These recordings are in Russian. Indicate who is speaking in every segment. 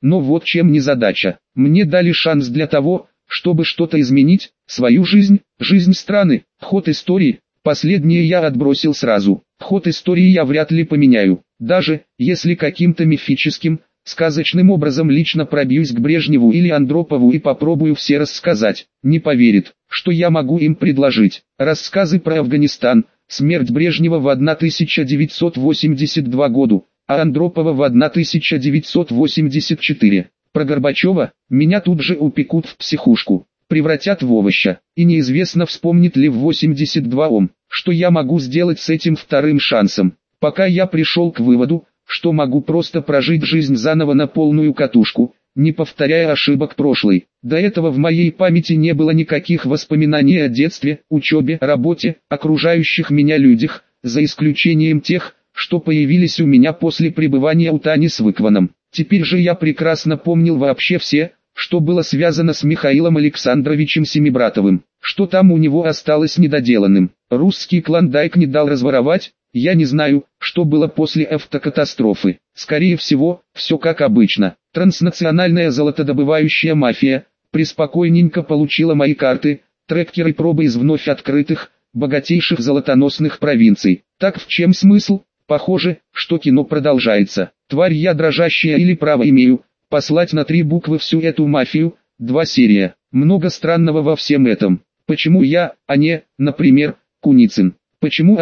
Speaker 1: Но вот чем незадача. Мне дали шанс для того, чтобы что-то изменить, свою жизнь, жизнь страны, ход истории. Последнее я отбросил сразу. Ход истории я вряд ли поменяю, даже если каким-то мифическим, сказочным образом лично пробьюсь к Брежневу или Андропову и попробую все рассказать. Не поверит, что я могу им предложить. Рассказы про Афганистан, смерть Брежнева в 1982 году, а Андропова в 1984. Про Горбачева меня тут же упекут в психушку, превратят в овоща, и неизвестно, вспомнит ли в 82-м, что я могу сделать с этим вторым шансом. Пока я пришел к выводу, что могу просто прожить жизнь заново на полную катушку, не повторяя ошибок прошлой. До этого в моей памяти не было никаких воспоминаний о детстве, учебе, работе, окружающих меня людях, за исключением тех, что появились у меня после пребывания у Тани с Выкваном. Теперь же я прекрасно помнил вообще все, что было связано с Михаилом Александровичем Семибратовым, что там у него осталось недоделанным. Русский клондайк не дал разворовать. Я не знаю, что было после автокатастрофы. Скорее всего, все как обычно. Транснациональная золотодобывающая мафия преспокойненько получила мои карты, трекеры пробы из вновь открытых, богатейших золотоносных провинций. Так в чем смысл? Похоже, что кино продолжается. Тварь я дрожащая или право имею послать на 3 буквы всю эту мафию, 2 серия. Много странного во всем этом. Почему я, а не, например, Куницын? Почему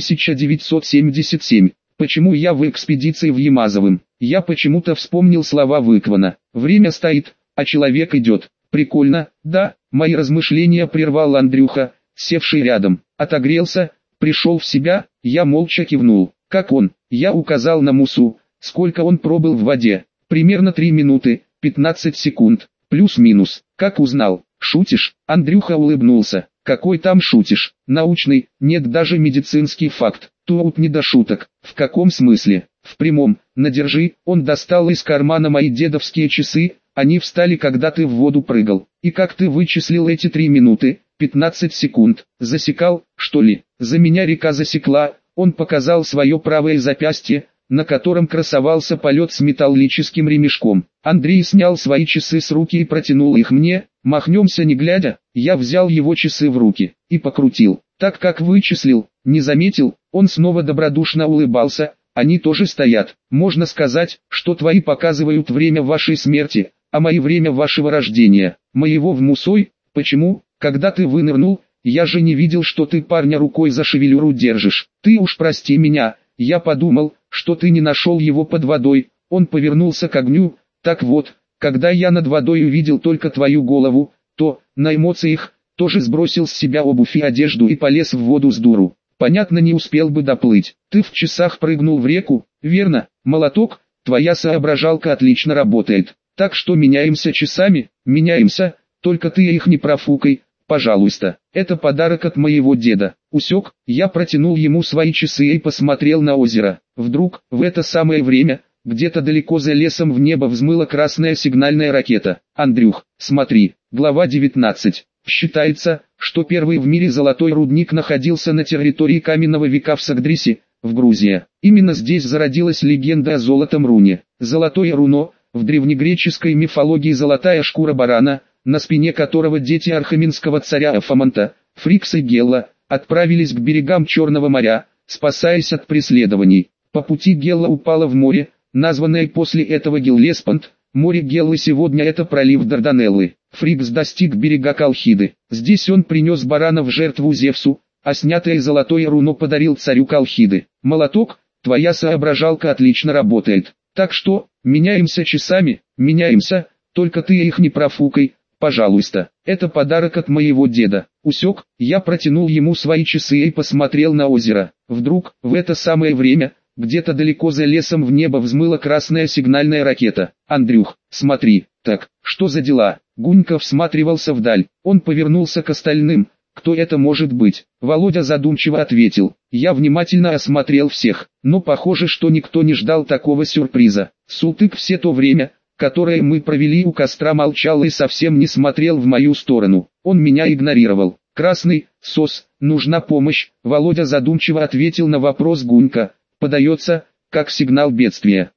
Speaker 1: 1977? Почему я в экспедиции в Ямазовым? Я почему-то вспомнил слова Выквана. Время стоит, а человек идет. Прикольно, да? Мои размышления прервал Андрюха, севший рядом. Отогрелся, пришел в себя, я молча кивнул. Как он? Я указал на Мусу. Сколько он пробыл в воде? Примерно 3 минуты, 15 секунд. Плюс-минус. Как узнал? Шутишь? Андрюха улыбнулся. Какой там шутишь? Научный, нет, даже медицинский факт. Тут не до шуток. В каком смысле? В прямом. Надержи. Он достал из кармана мои дедовские часы. Они встали, когда ты в воду прыгал. И как ты вычислил эти 3 минуты, 15 секунд? Засекал, что ли? За меня река засекла. Он показал свое правое запястье, на котором красовался полет с металлическим ремешком. Андрей снял свои часы с руки и протянул их мне. Махнемся не глядя. Я взял его часы в руки и покрутил. Так как вычислил, не заметил, он снова добродушно улыбался. Они тоже стоят. Можно сказать, что твои показывают время вашей смерти, а мои время вашего рождения. Моего в Мусой. Почему? Когда ты вынырнул, я же не видел, что ты парня рукой за шевелюру держишь. Ты уж прости меня. Я подумал, что ты не нашел его под водой. Он повернулся к огню. Так вот, когда я над водой увидел только твою голову, то, на эмоциях, тоже сбросил с себя обувь и одежду и полез в воду с дуру. Понятно, не успел бы доплыть. Ты в часах прыгнул в реку, верно? Молоток, твоя соображалка отлично работает. Так что меняемся часами? Меняемся, только ты их не профукай, пожалуйста. Это подарок от моего деда. Усек, я протянул ему свои часы и посмотрел на озеро. Вдруг, в это самое время, где-то далеко за лесом в небо взмыла красная сигнальная ракета. Андрюх, смотри, глава 19. Считается, что первый в мире золотой рудник находился на территории каменного века в Сагдрисе, в Грузии. Именно здесь зародилась легенда о золотом руне. Золотое руно, в древнегреческой мифологии золотая шкура барана, на спине которого дети архаменского царя Афаманта, Фрикс и Гелла, отправились к берегам Черного моря, спасаясь от преследований. По пути Гелла упала в море, названное после этого Геллеспонд. Море Геллы сегодня это пролив Дарданеллы. Фрикс достиг берега Колхиды. Здесь он принес барана в жертву Зевсу, а снятое золотое руно подарил царю Колхиды. Молоток, твоя соображалка отлично работает. Так что, меняемся часами, меняемся, только ты их не профукай, пожалуйста. Это подарок от моего деда. Усек, я протянул ему свои часы и посмотрел на озеро. Вдруг, в это самое время, где-то далеко за лесом в небо взмыла красная сигнальная ракета. Андрюх, смотри, так, что за дела? Гунька всматривался вдаль. Он повернулся к остальным. Кто это может быть? Володя задумчиво ответил. Я внимательно осмотрел всех, но похоже, что никто не ждал такого сюрприза. Султык все то время, которое мы провели у костра, молчал и совсем не смотрел в мою сторону. Он меня игнорировал. Красный, СОС, нужна помощь. Володя задумчиво ответил на вопрос Гунька. Подается, как сигнал бедствия.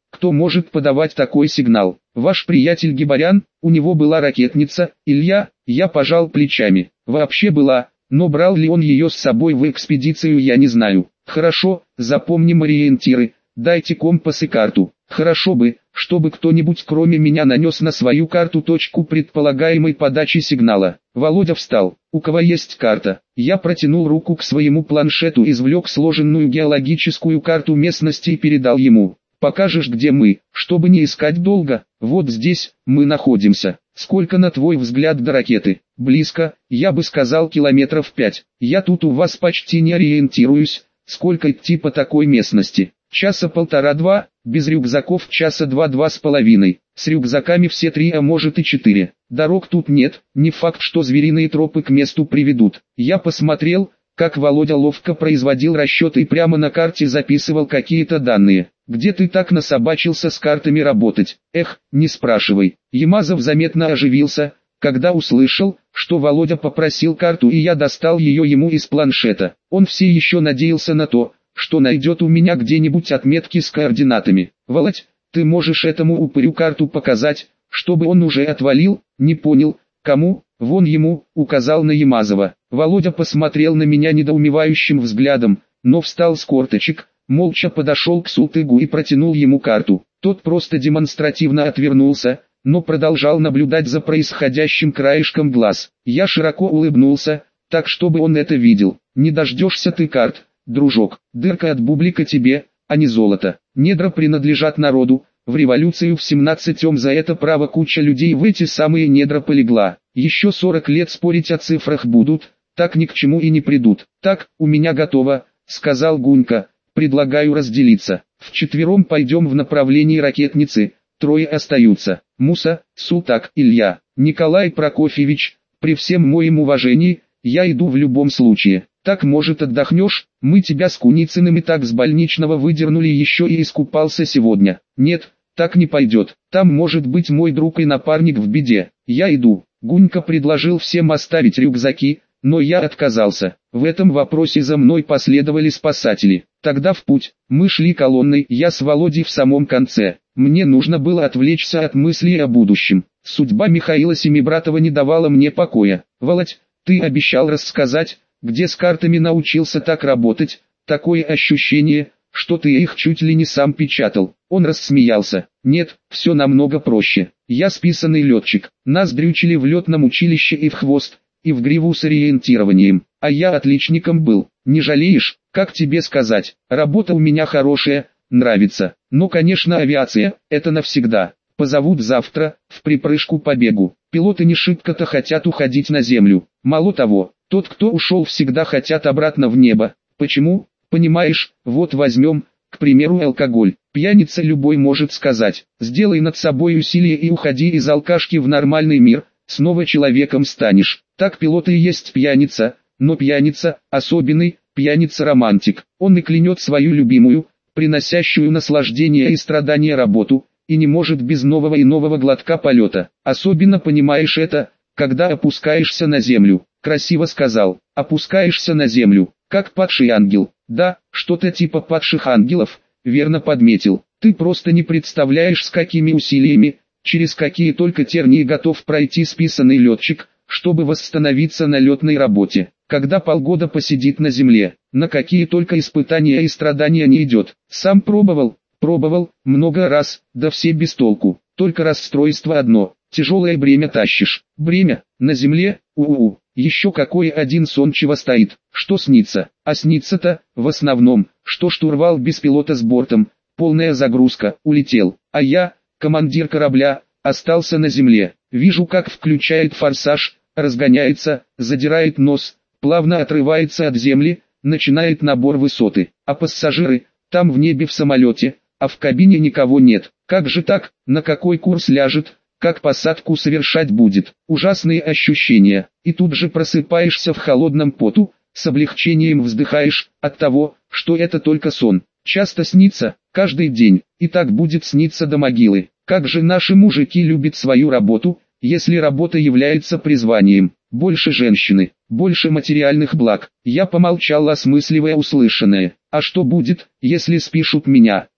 Speaker 1: кто может подавать такой сигнал? Ваш приятель Гибарян, у него была ракетница, Илья, я пожал плечами. Вообще была, но брал ли он ее с собой в экспедицию, я не знаю. Хорошо, запомним ориентиры, дайте компас и карту. Хорошо бы, чтобы кто-нибудь кроме меня нанес на свою карту точку предполагаемой подачи сигнала. Володя встал. У кого есть карта? Я протянул руку к своему планшету, извлек сложенную геологическую карту местности и передал ему. Покажешь, где мы, чтобы не искать долго? Вот здесь мы находимся. Сколько, на твой взгляд, до ракеты? Близко, я бы сказал, километров 5. Я тут у вас почти не ориентируюсь. Сколько идти по такой местности? Часа полтора-два, без рюкзаков часа два-два с половиной, с рюкзаками все 3, а может и 4. Дорог тут нет, не факт, что звериные тропы к месту приведут. Я посмотрел, как Володя ловко производил расчеты и прямо на карте записывал какие-то данные. Где ты так насобачился с картами работать? Эх, не спрашивай. Ямазов заметно оживился, когда услышал, что Володя попросил карту, и я достал ее ему из планшета. Он все еще надеялся на то, что найдет у меня где-нибудь отметки с координатами. Володь, ты можешь этому упырю карту показать, чтобы он уже отвалил? Не понял, кому? Вон ему, указал на Ямазова. Володя посмотрел на меня недоумевающим взглядом, но встал с корточек, молча подошел к Султыгу и протянул ему карту. Тот просто демонстративно отвернулся, но продолжал наблюдать за происходящим краешком глаз. Я широко улыбнулся, так чтобы он это видел. Не дождешься ты карт, дружок, дырка от бублика тебе, а не золото. Недра принадлежат народу, в революцию в 17-м за это право куча людей в эти самые недра полегла. Еще 40 лет спорить о цифрах будут, так ни к чему и не придут. Так, у меня готово, сказал Гунька, предлагаю разделиться. Вчетвером пойдем в направлении ракетницы, 3 остаются. Муса, Султак, Илья, Николай Прокофьевич, при всем моем уважении, я иду в любом случае. Так, может, отдохнешь? Мы тебя с Куницыным и так с больничного выдернули, еще и искупался сегодня. Нет, так не пойдет. Там может быть мой друг и напарник в беде. Я иду. Гунька предложил всем оставить рюкзаки, но я отказался. В этом вопросе за мной последовали спасатели. Тогда в путь. Мы шли колонной, я с Володей в самом конце. Мне нужно было отвлечься от мыслей о будущем. Судьба Михаила Семибратова не давала мне покоя. Володь, ты обещал рассказать, где с картами научился так работать. Такое ощущение, что ты их чуть ли не сам печатал. Он рассмеялся. Нет, все намного проще. Я списанный летчик. Нас дрючили в летном училище и в хвост, и в гриву с ориентированием. А я отличником был. Не жалеешь? Как тебе сказать? Работа у меня хорошая, нравится. Но, конечно, авиация – это навсегда. Позовут завтра, в припрыжку побегу. Пилоты не шибко-то хотят уходить на землю. Мало того, тот, кто ушел, всегда хотят обратно в небо. Почему? Понимаешь, вот возьмем, к примеру, алкоголь. Пьяница любой может сказать: сделай над собой усилие и уходи из алкашки в нормальный мир, снова человеком станешь. Так пилот и есть пьяница, но пьяница, особенный, пьяница-романтик. Он и клянет свою любимую, приносящую наслаждение и страдания работу, и не может без нового и нового глотка полета. Особенно понимаешь это, когда опускаешься на землю. Красиво сказал, опускаешься на землю, как падший ангел. Да, что-то типа падших ангелов, верно подметил. Ты просто не представляешь, с какими усилиями, через какие только тернии готов пройти списанный летчик, чтобы восстановиться на летной работе. Когда полгода посидит на земле, на какие только испытания и страдания не идет. Сам пробовал, много раз, да все без толку. Только расстройство одно, тяжелое бремя тащишь. Бремя, на земле, еще какой один сон чего стоит, что снится. А снится-то, в основном, что штурвал без пилота с бортом, полная загрузка, улетел. А я, командир корабля, остался на земле. Вижу, как включает форсаж, разгоняется, задирает нос, плавно отрывается от земли, начинает набор высоты. А пассажиры, там в небе в самолете, а в кабине никого нет. Как же так, на какой курс ляжет, как посадку совершать будет? Ужасные ощущения. И тут же просыпаешься в холодном поту, с облегчением вздыхаешь от того, что это только сон. Часто снится, каждый день, и так будет сниться до могилы. Как же наши мужики любят свою работу, если работа является призванием. Больше женщины, больше материальных благ. Я помолчал, осмысливая услышанное. А что будет, если спишут меня?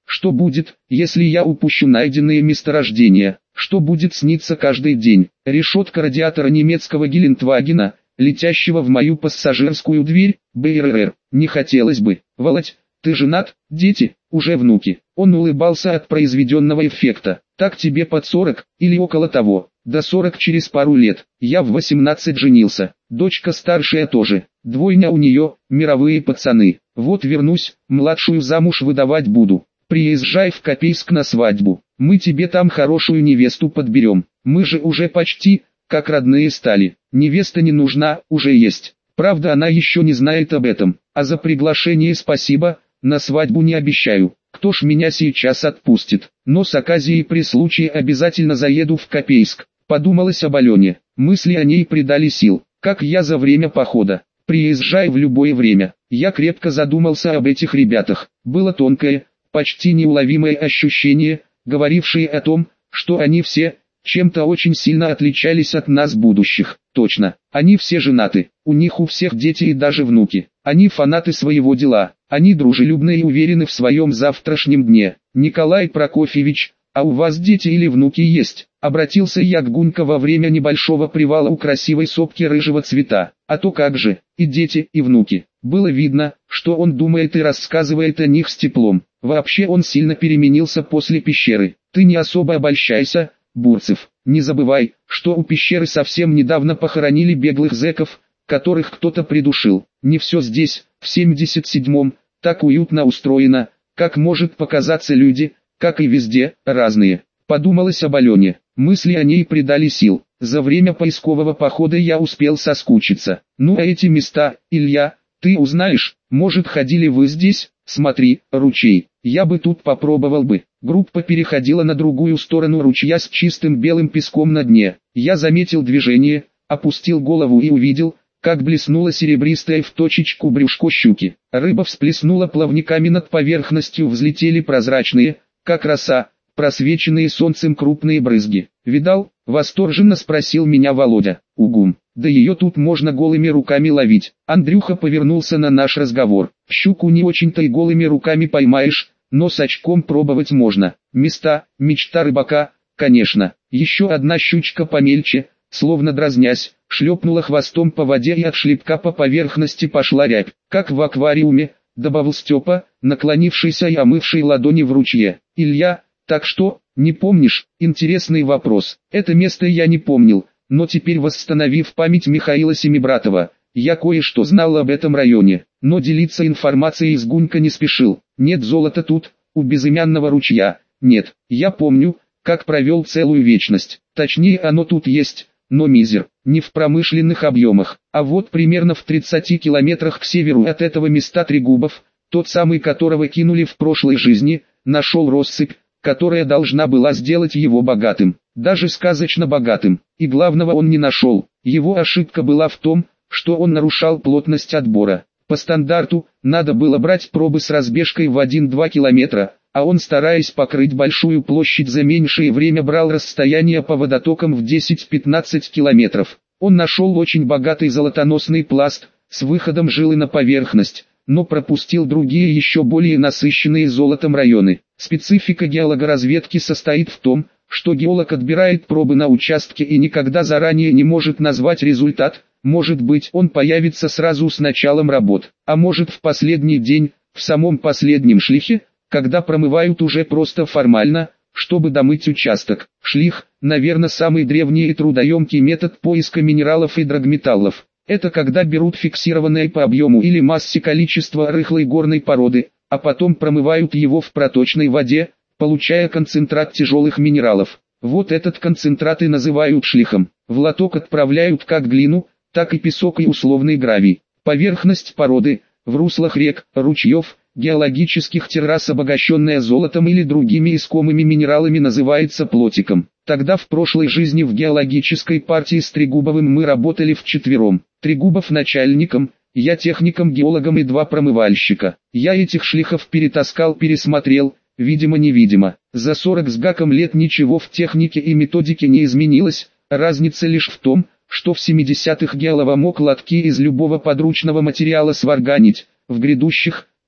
Speaker 1: Что будет, если я упущу найденные месторождения? Что будет сниться каждый день? Решетка радиатора немецкого Гелендвагена, летящего в мою пассажирскую дверь, БРР. Не хотелось бы. Володь, ты женат? Дети? Уже внуки. Он улыбался от произведенного эффекта. Так тебе под 40, или около того. До 40 через пару лет. Я в 18 женился. Дочка старшая тоже. Двойня у нее, мировые пацаны. Вот вернусь, младшую замуж выдавать буду. Приезжай в Копейск на свадьбу. Мы тебе там хорошую невесту подберем. Мы же уже почти, как родные стали. Невеста не нужна, уже есть. Правда, она еще не знает об этом. А за приглашение спасибо, на свадьбу не обещаю. Кто ж меня сейчас отпустит? Но с оказией при случае обязательно заеду в Копейск. Подумалось об Алене. Мысли о ней придали сил. Как я за время похода. Приезжай в любое время. Я крепко задумался об этих ребятах. Было тонкое, почти неуловимое ощущение, говорившее о том, что они все чем-то очень сильно отличались от нас будущих. Точно, они все женаты, у них у всех дети и даже внуки. Они фанаты своего дела, они дружелюбны и уверены в своем завтрашнем дне. Николай Прокофьевич, а у вас дети или внуки есть? Обратился я к Гунька во время небольшого привала у красивой сопки рыжего цвета. А то как же, и дети, и внуки. Было видно, что он думает и рассказывает о них с теплом. Вообще он сильно переменился после пещеры. Ты не особо обольщайся, Бурцев. Не забывай, что у пещеры совсем недавно похоронили беглых зэков, которых кто-то придушил. Не все здесь, в 77-м, так уютно устроено, как может показаться. Люди, как и везде, разные. Подумалось об Алене. Мысли о ней придали сил. За время поискового похода я успел соскучиться. Ну а эти места, Илья, ты узнаешь, может ходили вы здесь? Смотри, ручей. Я бы тут попробовал бы. Группа переходила на другую сторону ручья с чистым белым песком на дне. Я заметил движение, опустил голову и увидел, как блеснуло серебристое в точечку брюшко щуки. Рыба всплеснула плавниками над поверхностью, взлетели прозрачные, как роса, просвеченные солнцем крупные брызги. «Видал?» — восторженно спросил меня Володя. «Угум, да ее тут можно голыми руками ловить». Андрюха повернулся на наш разговор. «Щуку не очень-то и голыми руками поймаешь, но с очком пробовать можно. Места, мечта рыбака, конечно». Еще одна щучка помельче, словно дразнясь, шлепнула хвостом по воде и от шлепка по поверхности пошла рябь. «Как в аквариуме», — добавил Степа, наклонившийся и омывший ладони в ручье. «Илья, так что, не помнишь?» Интересный вопрос. Это место я не помнил, но теперь, восстановив память Михаила Семибратова, я кое-что знал об этом районе, но делиться информацией с Гунька не спешил. Нет золота тут, у безымянного ручья. Нет, я помню, как провел целую вечность. Точнее, оно тут есть, но мизер, не в промышленных объемах. А вот примерно в 30 километрах к северу от этого места Трегубов, тот самый, которого кинули в прошлой жизни, нашел россыпь, которая должна была сделать его богатым, даже сказочно богатым. И главного он не нашел. Его ошибка была в том, что он нарушал плотность отбора. По стандарту, надо было брать пробы с разбежкой в 1-2 километра, а он, стараясь покрыть большую площадь за меньшее время, брал расстояние по водотокам в 10-15 километров. Он нашел очень богатый золотоносный пласт, с выходом жилы на поверхность, но пропустил другие еще более насыщенные золотом районы. Специфика геологоразведки состоит в том, что геолог отбирает пробы на участке и никогда заранее не может назвать результат. Может быть, он появится сразу с началом работ, а может в последний день, в самом последнем шлихе, когда промывают уже просто формально, чтобы домыть участок. Шлих, наверное, самый древний и трудоемкий метод поиска минералов и драгметаллов. Это когда берут фиксированное по объему или массе количество рыхлой горной породы, а потом промывают его в проточной воде, получая концентрат тяжелых минералов. Вот этот концентрат и называют шлихом. В лоток отправляют как глину, так и песок и условный гравий. Поверхность породы, в руслах рек, ручьев, геологических террас, обогащенная золотом или другими искомыми минералами, называется плотиком. Тогда в прошлой жизни в геологической партии с Трегубовым мы работали вчетвером. Трегубов начальником, я техником-геологом и 2 промывальщика. Я этих шлихов пересмотрел, видимо-невидимо. За 40 с гаком лет ничего в технике и методике не изменилось, разница лишь в том, что в 70-х геолова мог лотки из любого подручного материала сварганить, в грядущих,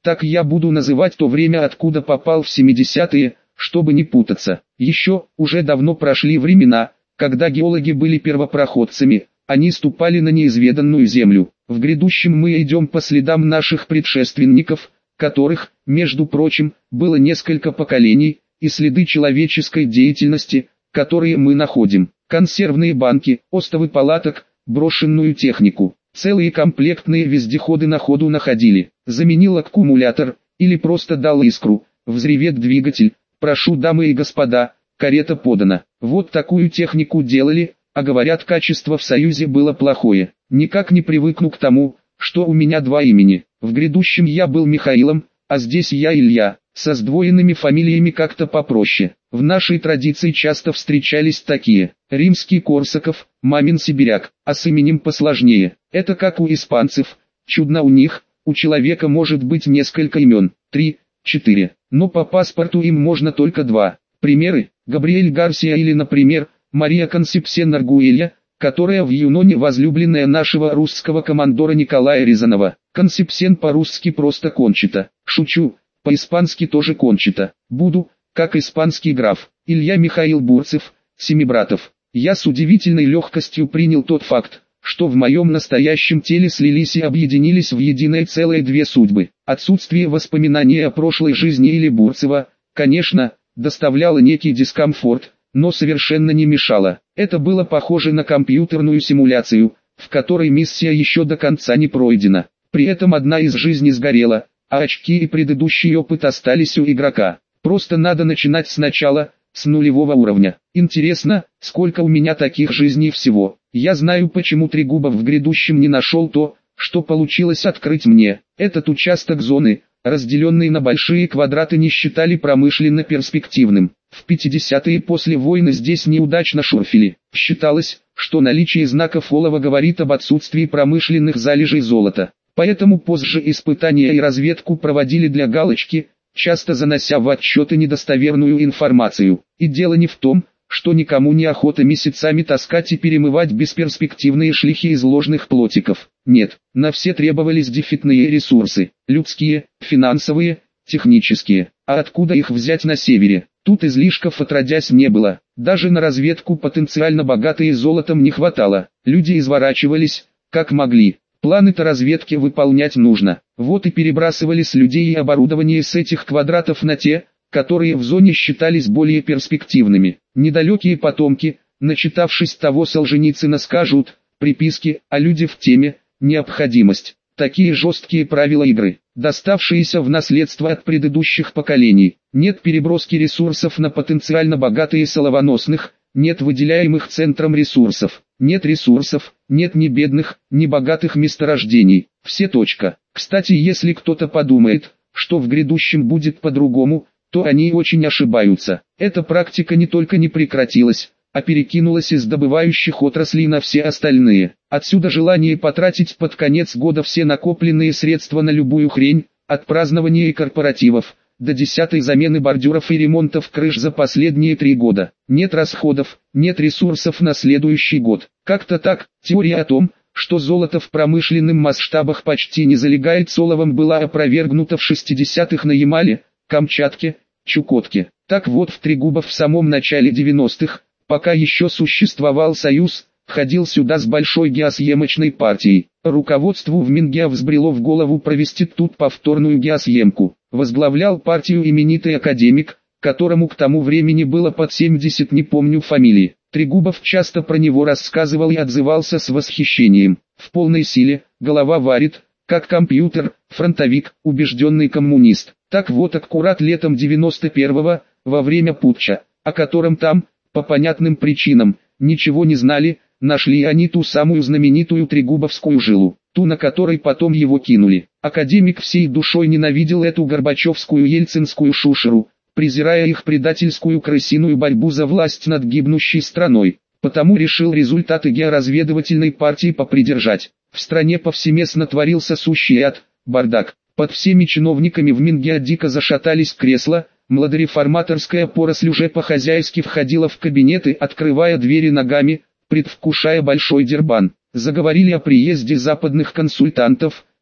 Speaker 1: Так я буду называть то время, откуда попал в 70-е, чтобы не путаться. Еще, уже давно прошли времена, когда геологи были первопроходцами, они ступали на неизведанную землю. В грядущем мы идем по следам наших предшественников, которых, между прочим, было несколько поколений, и следы человеческой деятельности, которые мы находим. Консервные банки, остовы палаток, брошенную технику, целые комплектные вездеходы на ходу находили. Заменил аккумулятор, или просто дал искру, взревет двигатель, прошу дамы и господа, карета подана. Вот такую технику делали, а говорят, качество в Союзе было плохое. Никак не привыкну к тому, что у меня два имени. В грядущем я был Михаилом, а здесь я Илья. Со сдвоенными фамилиями как-то попроще. В нашей традиции часто встречались такие: римский Корсаков, мамин сибиряк, а с именем посложнее. Это как у испанцев, чудно у них, у человека может быть несколько имен, 3, 4, но по паспорту им можно только 2. Примеры: Габриэль Гарсия или, например, Мария Консепсьон Аргуэлья, которая в Юноне возлюбленная нашего русского командора Николая Рязанова. Консепсьон по-русски просто Кончита. Шучу. По-испански тоже Кончита. Буду, как испанский граф, Илья Михаил Бурцев, Семибратов. Я с удивительной легкостью принял тот факт, что в моем настоящем теле слились и объединились в единое целое две судьбы. Отсутствие воспоминаний о прошлой жизни или Бурцева, конечно, доставляло некий дискомфорт, но совершенно не мешало. Это было похоже на компьютерную симуляцию, в которой миссия еще до конца не пройдена. При этом одна из жизней сгорела, а очки и предыдущий опыт остались у игрока. Просто надо начинать сначала, с нулевого уровня. Интересно, сколько у меня таких жизней всего. Я знаю, почему Трегубов в грядущем не нашел то, что получилось открыть мне. Этот участок зоны, разделенный на большие квадраты, не считали промышленно перспективным. В 50-е после войны здесь неудачно шурфили. Считалось, что наличие знаков олова говорит об отсутствии промышленных залежей золота. Поэтому позже испытания и разведку проводили для галочки, часто занося в отчеты недостоверную информацию. И дело не в том, что никому не охота месяцами таскать и перемывать бесперспективные шлихи из ложных плотиков. Нет, на все требовались дефицитные ресурсы, людские, финансовые, технические. А откуда их взять на севере? Тут излишков отродясь не было. Даже на разведку потенциально богатые золотом не хватало. Люди изворачивались, как могли. Планы-то разведки выполнять нужно. Вот и перебрасывали с людей и оборудование с этих квадратов на те, которые в зоне считались более перспективными. Недалекие потомки, начитавшись того Солженицына, скажут: приписки, а люди в теме, необходимость. Такие жесткие правила игры, доставшиеся в наследство от предыдущих поколений. Нет переброски ресурсов на потенциально богатые соловоносных, нет выделяемых центром ресурсов. Нет ресурсов, нет ни бедных, ни богатых месторождений. Все точка. Кстати, если кто-то подумает, что в грядущем будет по-другому, то они очень ошибаются. Эта практика не только не прекратилась, а перекинулась из добывающих отраслей на все остальные. Отсюда желание потратить под конец года все накопленные средства на любую хрень, от празднования и корпоративов, до 10-й замены бордюров и ремонтов крыш за последние 3 года. Нет расходов, нет ресурсов на следующий год. Как-то так. Теория о том, что золото в промышленных масштабах почти не залегает с оловом, была опровергнута в 60-х на Ямале, Камчатке, Чукотке. Так вот, в Трегубов в самом начале 90-х, пока еще существовал Союз, ходил сюда с большой геосъемочной партией. Руководству в Минге взбрело в голову провести тут повторную геосъемку. Возглавлял партию именитый академик, которому к тому времени было под 70, не помню фамилии. Трегубов часто про него рассказывал и отзывался с восхищением. В полной силе, голова варит, как компьютер, фронтовик, убежденный коммунист. Так вот, аккурат летом 91-го, во время путча, о котором там, по понятным причинам, ничего не знали, нашли они ту самую знаменитую Трегубовскую жилу, ту, на которой потом его кинули. Академик всей душой ненавидел эту горбачевскую ельцинскую шушеру, презирая их предательскую крысиную борьбу за власть над гибнущей страной. Потому решил результаты георазведывательной партии попридержать. В стране повсеместно творился сущий ад, бардак. Под всеми чиновниками в Минге дико зашатались кресла, младореформаторская поросль уже по-хозяйски входила в кабинеты, открывая двери ногами, предвкушая большой дербан. Заговорили о приезде западных консультантов,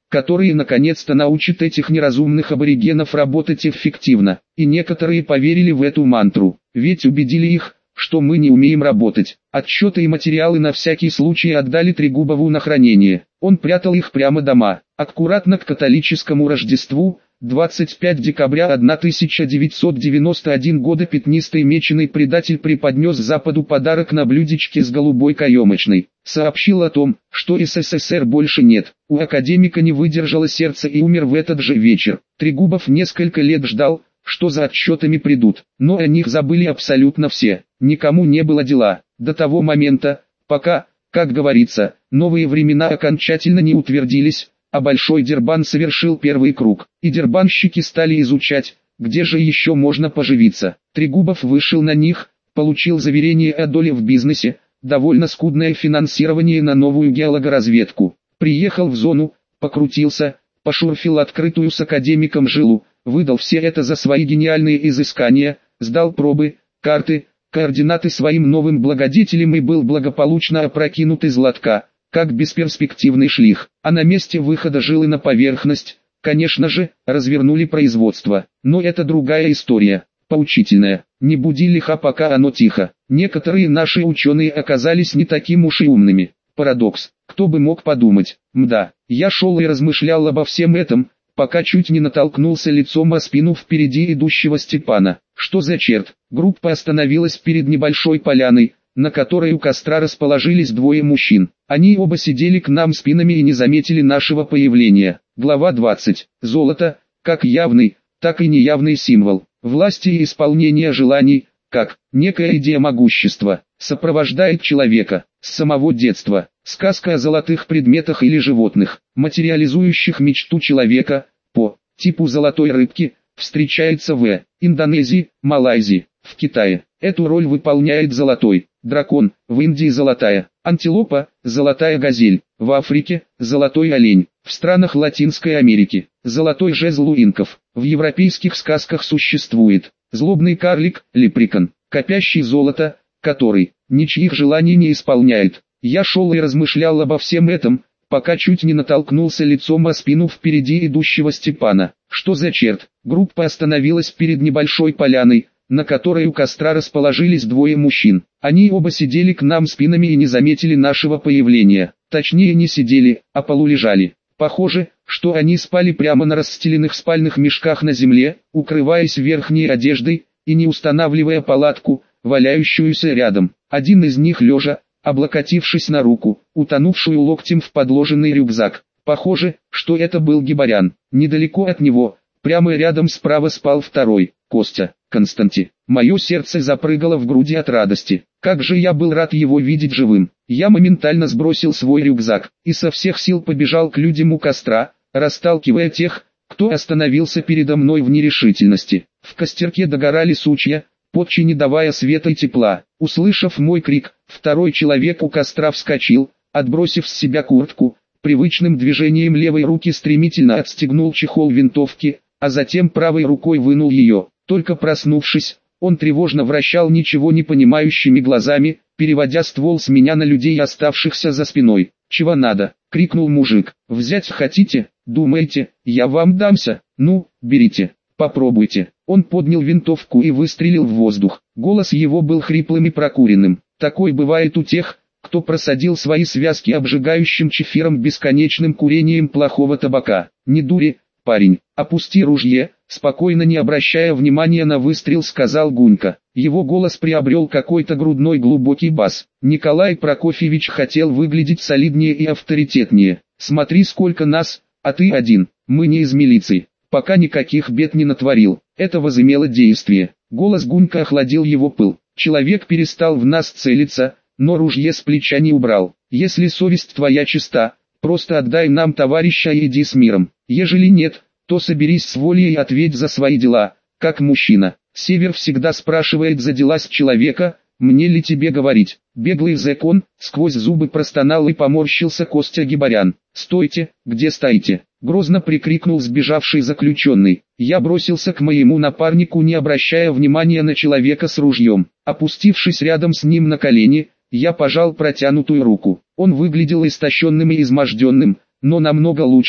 Speaker 1: которые наконец-то научат этих неразумных аборигенов работать эффективно. И некоторые поверили в эту мантру, ведь убедили их, что мы не умеем работать. Отчеты и материалы на всякий случай отдали Трегубову на хранение. Он прятал их прямо дома. Аккуратно к католическому Рождеству, 25 декабря 1991 года пятнистый меченый предатель преподнес Западу подарок на блюдечке с голубой каемочной. Сообщил о том, что СССР больше нет. У академика не выдержало сердце и умер в этот же вечер. Трегубов несколько лет ждал, что за отчетами придут, но о них забыли абсолютно все. Никому не было дела, до того момента, пока, как говорится, новые времена окончательно не утвердились, а Большой Дербан совершил первый круг, и дербанщики стали изучать, где же еще можно поживиться. Трегубов вышел на них, получил заверение о доле в бизнесе, довольно скудное финансирование на новую геологоразведку. Приехал в зону, покрутился, пошурфил открытую с академиком жилу, выдал все это за свои гениальные изыскания, сдал пробы, карты, координаты своим новым благодетелям и был благополучно опрокинут из лотка, как бесперспективный шлих. А на месте выхода жилы на поверхность, конечно же, развернули производство. Но это другая история, поучительная. Не буди лиха, пока оно тихо. Некоторые наши ученые оказались не таким уж и умными. Парадокс, кто бы мог подумать. Мда, я шел и размышлял обо всем этом, пока чуть не натолкнулся лицом о спину впереди идущего Степана. Что за черт? Группа остановилась перед небольшой поляной, на которой у костра расположились двое мужчин. Они оба сидели к нам спинами и не заметили нашего появления. Глава 20. Золото, как явный, так и неявный символ власти и исполнения желаний, как некая идея могущества, сопровождает человека с самого детства. Сказка о золотых предметах или животных, материализующих мечту человека, по типу золотой рыбки, встречается в Индонезии, Малайзии, в Китае. Эту роль выполняет золотой дракон, в Индии золотая антилопа, золотая газель, в Африке золотой олень, в странах Латинской Америки золотой жезл у инков. В европейских сказках существует злобный карлик, лепрекон, копящий золото, который ничьих желаний не исполняет. Я шел и размышлял обо всем этом, пока чуть не натолкнулся лицом о спину впереди идущего Степана. Что за черт? Группа остановилась перед небольшой поляной, на которой у костра расположились двое мужчин. Они оба сидели к нам спинами и не заметили нашего появления. Точнее, не сидели, а полулежали. Похоже, что они спали прямо на расстеленных спальных мешках на земле, укрываясь верхней одеждой и не устанавливая палатку, валяющуюся рядом. Один из них лежа, облокотившись на руку, утонувшую локтем в подложенный рюкзак. Похоже, что это был Гибарян. Недалеко от него, прямо рядом справа спал второй, Костя, Константи. Мое сердце запрыгало в груди от радости. Как же я был рад его видеть живым. Я моментально сбросил свой рюкзак и со всех сил побежал к людям у костра, расталкивая тех, кто остановился передо мной в нерешительности. В костерке догорали сучья, почти не давая света и тепла. Услышав мой крик, второй человек у костра вскочил, отбросив с себя куртку, привычным движением левой руки стремительно отстегнул чехол винтовки, а затем правой рукой вынул ее. Только проснувшись, он тревожно вращал ничего не понимающими глазами, переводя ствол с меня на людей, оставшихся за спиной. «Чего надо?» — крикнул мужик. «Взять хотите? Думаете, я вам дамся? Ну, берите, попробуйте». Он поднял винтовку и выстрелил в воздух. Голос его был хриплым и прокуренным. Такой бывает у тех, кто просадил свои связки обжигающим чефиром, бесконечным курением плохого табака. «Не дури, парень, опусти ружье», спокойно, не обращая внимания на выстрел, сказал Гунька. Его голос приобрел какой-то грудной глубокий бас. Николай Прокофьевич хотел выглядеть солиднее и авторитетнее. «Смотри, сколько нас, а ты один, мы не из милиции, пока никаких бед не натворил». Это возымело действие. Голос Гунька охладил его пыл. Человек перестал в нас целиться, но ружье с плеча не убрал. «Если совесть твоя чиста, просто отдай нам товарища и иди с миром. Ежели нет, то соберись с волей и ответь за свои дела, как мужчина. Север всегда спрашивает за дела с человека, мне ли тебе говорить?» Беглый закон, сквозь зубы простонал и поморщился Костя Гибарян. «Стойте, где стоите?» — грозно прикрикнул сбежавший заключенный. Я бросился к моему напарнику, не обращая внимания на человека с ружьем. Опустившись рядом с ним на колени, я пожал протянутую руку. Он выглядел истощенным и изможденным, но намного лучше,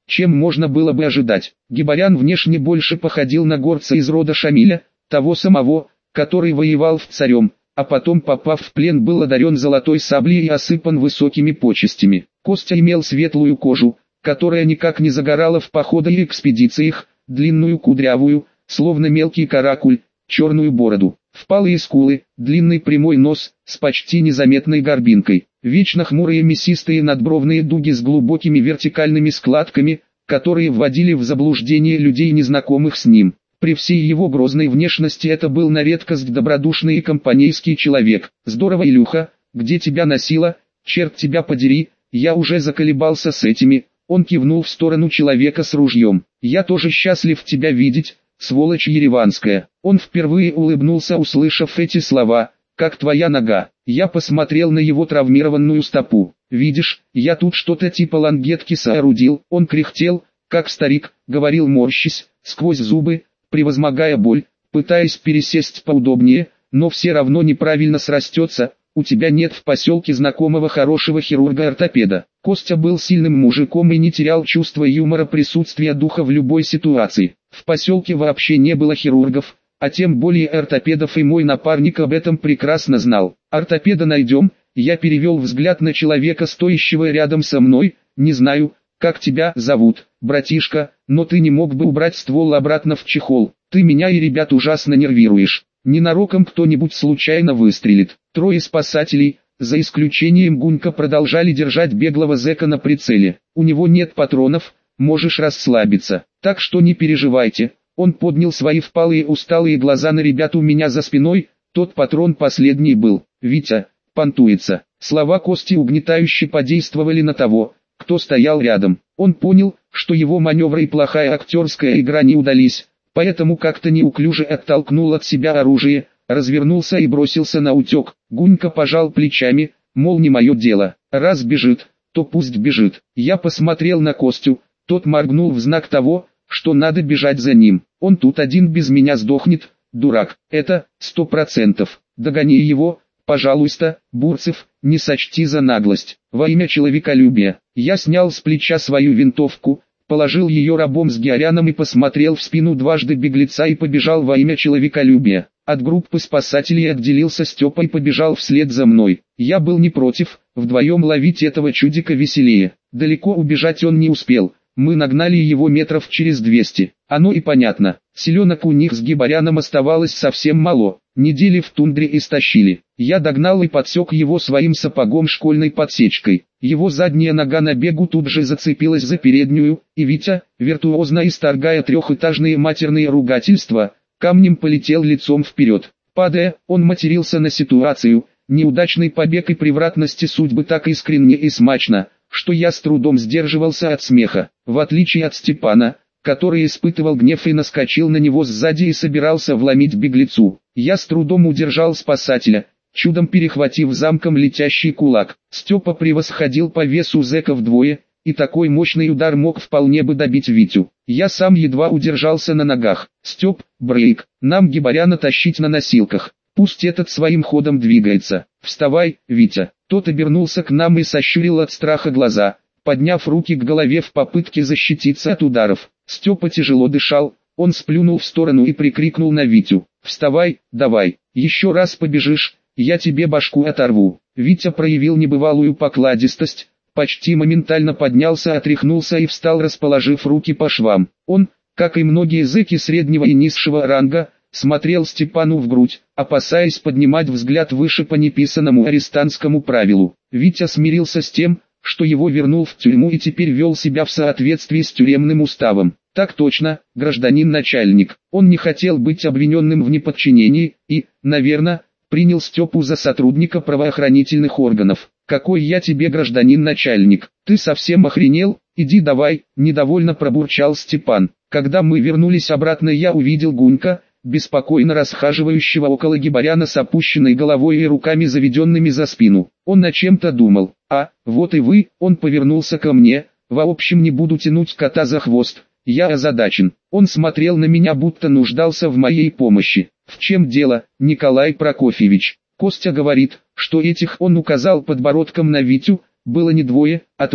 Speaker 1: чем можно было бы ожидать. Гибарян внешне больше походил на горца из рода Шамиля, того самого, который воевал в Царем, а потом, попав в плен, был одарен золотой саблей и осыпан высокими почестями. Костя имел светлую кожу, которая никак не загорала в походах и экспедициях, длинную кудрявую, словно мелкий каракуль, черную бороду, впалые скулы, длинный прямой нос, с почти незаметной горбинкой, вечно хмурые мясистые надбровные дуги с глубокими вертикальными складками, которые вводили в заблуждение людей, незнакомых с ним. При всей его грозной внешности это был на редкость добродушный и компанейский человек. «Здорово, Илюха, где тебя носило, черт тебя подери, я уже заколебался с этими». Он кивнул в сторону человека с ружьем. «Я тоже счастлив тебя видеть, сволочь ереванская». Он впервые улыбнулся, услышав эти слова. «Как твоя нога?» Я посмотрел на его травмированную стопу. «Видишь, я тут что-то типа лангетки соорудил». Он кряхтел, как старик, говорил морщись, сквозь зубы, превозмогая боль, пытаясь пересесть поудобнее, но все равно неправильно срастется. «У тебя нет в поселке знакомого хорошего хирурга-ортопеда». Костя был сильным мужиком и не терял чувства юмора, присутствия духа в любой ситуации. В поселке вообще не было хирургов, а тем более ортопедов, и мой напарник об этом прекрасно знал. «Ортопеда найдем». Я перевел взгляд на человека, стоящего рядом со мной. «Не знаю, как тебя зовут, братишка, но ты не мог бы убрать ствол обратно в чехол. Ты меня и ребят ужасно нервируешь. Ненароком кто-нибудь случайно выстрелит». Трое спасателей, за исключением Гунька, продолжали держать беглого зэка на прицеле. «У него нет патронов, можешь расслабиться, так что не переживайте». Он поднял свои впалые усталые глаза на ребят у меня за спиной. «Тот патрон последний был. Витя, понтуется». Слова Кости угнетающе подействовали на того, кто стоял рядом. Он понял, что его маневры и плохая актерская игра не удались, поэтому как-то неуклюже оттолкнул от себя оружие, развернулся и бросился на утек. Гунька пожал плечами, мол, не мое дело. Раз бежит, то пусть бежит. Я посмотрел на Костю, тот моргнул в знак того, что надо бежать за ним. Он тут один без меня сдохнет, дурак. Это 100%. Догони его, пожалуйста, Бурцев, не сочти за наглость. Во имя человеколюбия. Я снял с плеча свою винтовку, положил ее рабом с Георяном и посмотрел в спину дважды беглеца и побежал во имя человеколюбия. От группы спасателей отделился Степа и побежал вслед за мной. Я был не против, вдвоем ловить этого чудика веселее. Далеко убежать он не успел, мы нагнали его метров через 200. Оно и понятно, селенок у них с Гибаряном оставалось совсем мало, недели в тундре истощили. Я догнал и подсек его своим сапогом школьной подсечкой. Его задняя нога на бегу тут же зацепилась за переднюю, и Витя, виртуозно исторгая трехэтажные матерные ругательства, камнем полетел лицом вперед. Падая, он матерился на ситуацию, неудачный побег и превратности судьбы так искренне и смачно, что я с трудом сдерживался от смеха. В отличие от Степана, который испытывал гнев и наскочил на него сзади и собирался вломить беглецу, я с трудом удержал спасателя, чудом перехватив замком летящий кулак. Степа превосходил по весу зэка вдвое, и такой мощный удар мог вполне бы добить Витю. Я сам едва удержался на ногах. «Степ, брейк, нам Гибаряна тащить на носилках. Пусть этот своим ходом двигается. Вставай, Витя». Тот обернулся к нам и сощурил от страха глаза, подняв руки к голове в попытке защититься от ударов. Степа тяжело дышал, он сплюнул в сторону и прикрикнул на Витю: «Вставай, давай, еще раз побежишь, я тебе башку оторву». Витя проявил небывалую покладистость, почти моментально поднялся, отряхнулся и встал, расположив руки по швам. Он, как и многие зэки среднего и низшего ранга, смотрел Степану в грудь, опасаясь поднимать взгляд выше по неписанному арестантскому правилу. Витя смирился с тем, что его вернул в тюрьму, и теперь вел себя в соответствии с тюремным уставом. «Так точно, гражданин начальник». Он не хотел быть обвиненным в неподчинении и, наверное, принял Степу за сотрудника правоохранительных органов. «Какой я тебе гражданин начальник? Ты совсем охренел? Иди давай», — недовольно пробурчал Степан. Когда мы вернулись обратно, я увидел Гунька, беспокойно расхаживающего около Гибаряна с опущенной головой и руками заведенными за спину. Он о чем-то думал. «А, вот и вы», — он повернулся ко мне. «В общем, не буду тянуть кота за хвост, я озадачен». Он смотрел на меня, будто нуждался в моей помощи. «В чем дело, Николай Прокофьевич?» «Костя говорит, что этих», — он указал подбородком на Витю, — «было не двое, а трое.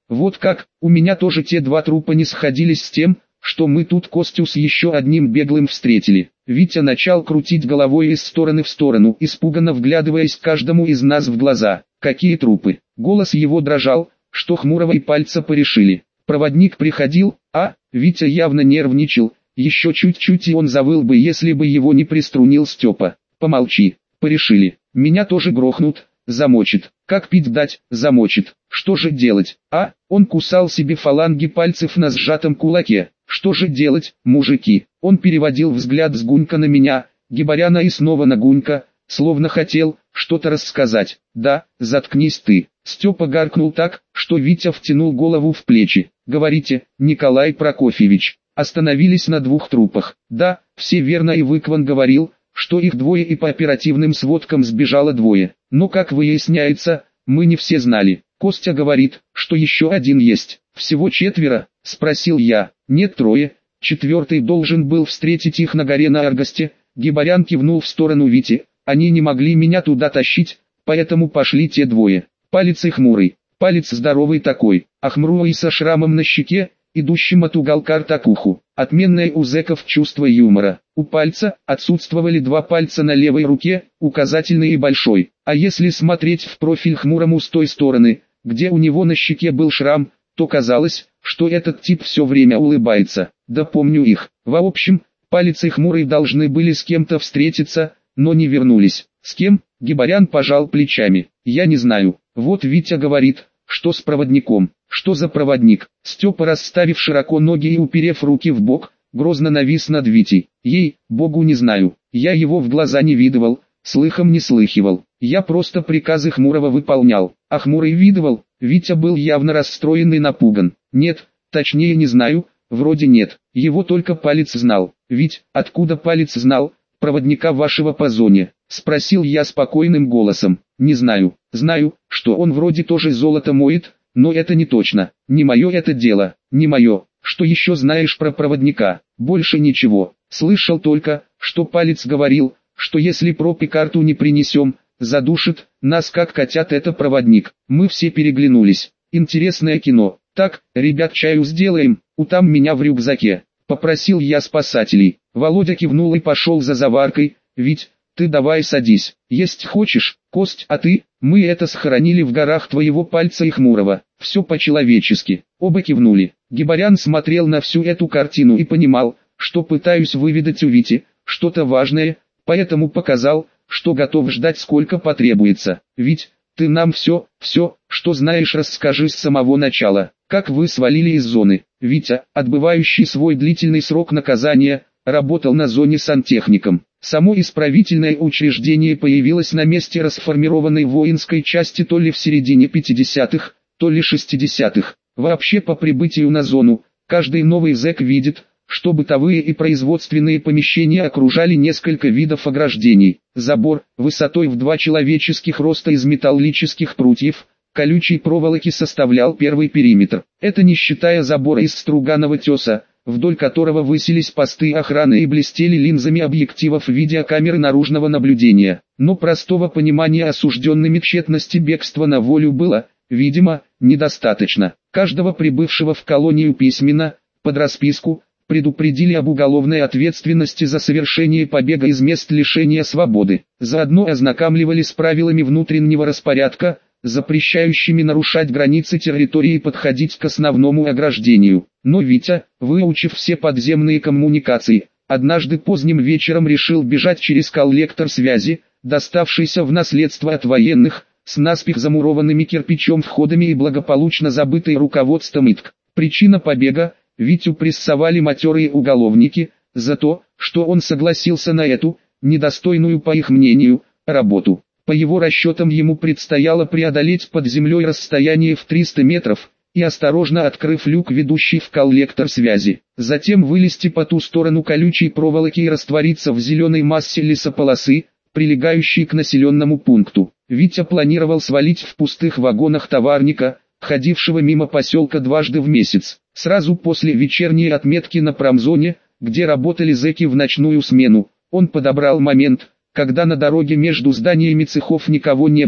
Speaker 1: Вот как, у меня тоже те два трупа не сходились с тем, что мы тут Костю с еще одним беглым встретили. Витя начал крутить головой из стороны в сторону, испуганно вглядываясь каждому из нас в глаза. Какие трупы? Голос его дрожал, что Хмурого и Пальца порешили. Проводник приходил, а, Витя явно нервничал, еще чуть-чуть и он завыл бы, если бы его не приструнил Степа. Помолчи, порешили, меня тоже грохнут, замочит, как пить дать, замочит, что же делать, а, он кусал себе фаланги пальцев на сжатом кулаке, что же делать, мужики, он переводил взгляд с Гунька на меня, Гибаряна и снова на Гунька, словно хотел что-то рассказать. Да, заткнись ты. Степа гаркнул так, что Витя втянул голову в плечи. Говорите, Николай Прокофьевич. Остановились на двух трупах. Да, все верно, и Выкван говорил, что их двое и по оперативным сводкам сбежало двое. Но как выясняется, мы не все знали. Костя говорит, что еще один есть. Всего четверо, спросил я. Нет, трое. Четвертый должен был встретить их на горе на Аргосте. Гибарян кивнул в сторону Вити. Они не могли меня туда тащить, поэтому пошли те двое. Палец и Хмурый, палец здоровый такой, а Хмурый со шрамом на щеке, идущим от уголка рта к уху. Отменное у зэков чувство юмора. У Пальца отсутствовали два пальца на левой руке, указательный и большой. А если смотреть в профиль Хмурому с той стороны, где у него на щеке был шрам, то казалось, что этот тип все время улыбается. Да помню их. В общем, Палец и Хмурый должны были с кем-то встретиться, но не вернулись. С кем? Гибарян пожал плечами. Я не знаю. Вот Витя говорит, что с проводником. Что за проводник? Степа, расставив широко ноги и уперев руки в бок, грозно навис над Витей. Ей-богу, не знаю. Я его в глаза не видывал, слыхом не слыхивал. Я просто приказы Хмурого выполнял. А Хмурый видывал. Витя был явно расстроен и напуган. Нет, точнее не знаю, вроде нет. Его только Палец знал. Ведь, откуда Палец знал проводника вашего по зоне? Спросил я спокойным голосом. Не знаю. Знаю, что он вроде тоже золото моет, но это не точно. Не мое это дело. Не мое. Что еще знаешь про проводника? Больше ничего. Слышал только, что Палец говорил, что если проб и карту не принесем, задушит нас как котят. Это проводник. Мы все переглянулись. Интересное кино. Так, ребят, чаю сделаем, там меня в рюкзаке. Попросил я спасателей. Володя кивнул и пошел за заваркой. Ведь, ты давай садись. Есть хочешь, Кость, а ты? Мы это схоронили в горах твоего Пальца и Хмурого. Все по-человечески. Оба кивнули. Гибарян смотрел на всю эту картину и понимал, что пытаюсь выведать у Вити что-то важное, поэтому показал, что готов ждать сколько потребуется. Ведь, ты нам все, что знаешь, расскажи с самого начала. Как вы свалили из зоны? Витя, отбывающий свой длительный срок наказания, работал на зоне сантехником. Само исправительное учреждение появилось на месте расформированной воинской части то ли в середине 50-х, то ли 60-х. Вообще по прибытию на зону, каждый новый зэк видит, что бытовые и производственные помещения окружали несколько видов ограждений. Забор, высотой в 2 человеческих роста из металлических прутьев, колючей проволоки составлял первый периметр. Это не считая забора из струганного теса, вдоль которого высились посты охраны и блестели линзами объективов видеокамеры наружного наблюдения. Но простого понимания осужденными тщетности бегства на волю было, видимо, недостаточно. Каждого прибывшего в колонию письменно, под расписку, предупредили об уголовной ответственности за совершение побега из мест лишения свободы. Заодно ознакомливали с правилами внутреннего распорядка, запрещающими нарушать границы территории и подходить к основному ограждению. Но Витя, выучив все подземные коммуникации, однажды поздним вечером решил бежать через коллектор связи, доставшийся в наследство от военных, с наспех замурованными кирпичом входами и благополучно забытой руководством ИТК. Причина побега: Витю прессовали матерые уголовники, за то, что он согласился на эту, недостойную по их мнению, работу. По его расчетам ему предстояло преодолеть под землей расстояние в 300 метров, и осторожно открыв люк, ведущий в коллектор связи, затем вылезти по ту сторону колючей проволоки и раствориться в зеленой массе лесополосы, прилегающей к населенному пункту. Витя планировал свалить в пустых вагонах товарника, ходившего мимо поселка дважды в месяц, сразу после вечерней отметки на промзоне, где работали зэки в ночную смену. Он подобрал момент, когда на дороге между зданиями цехов никого не было,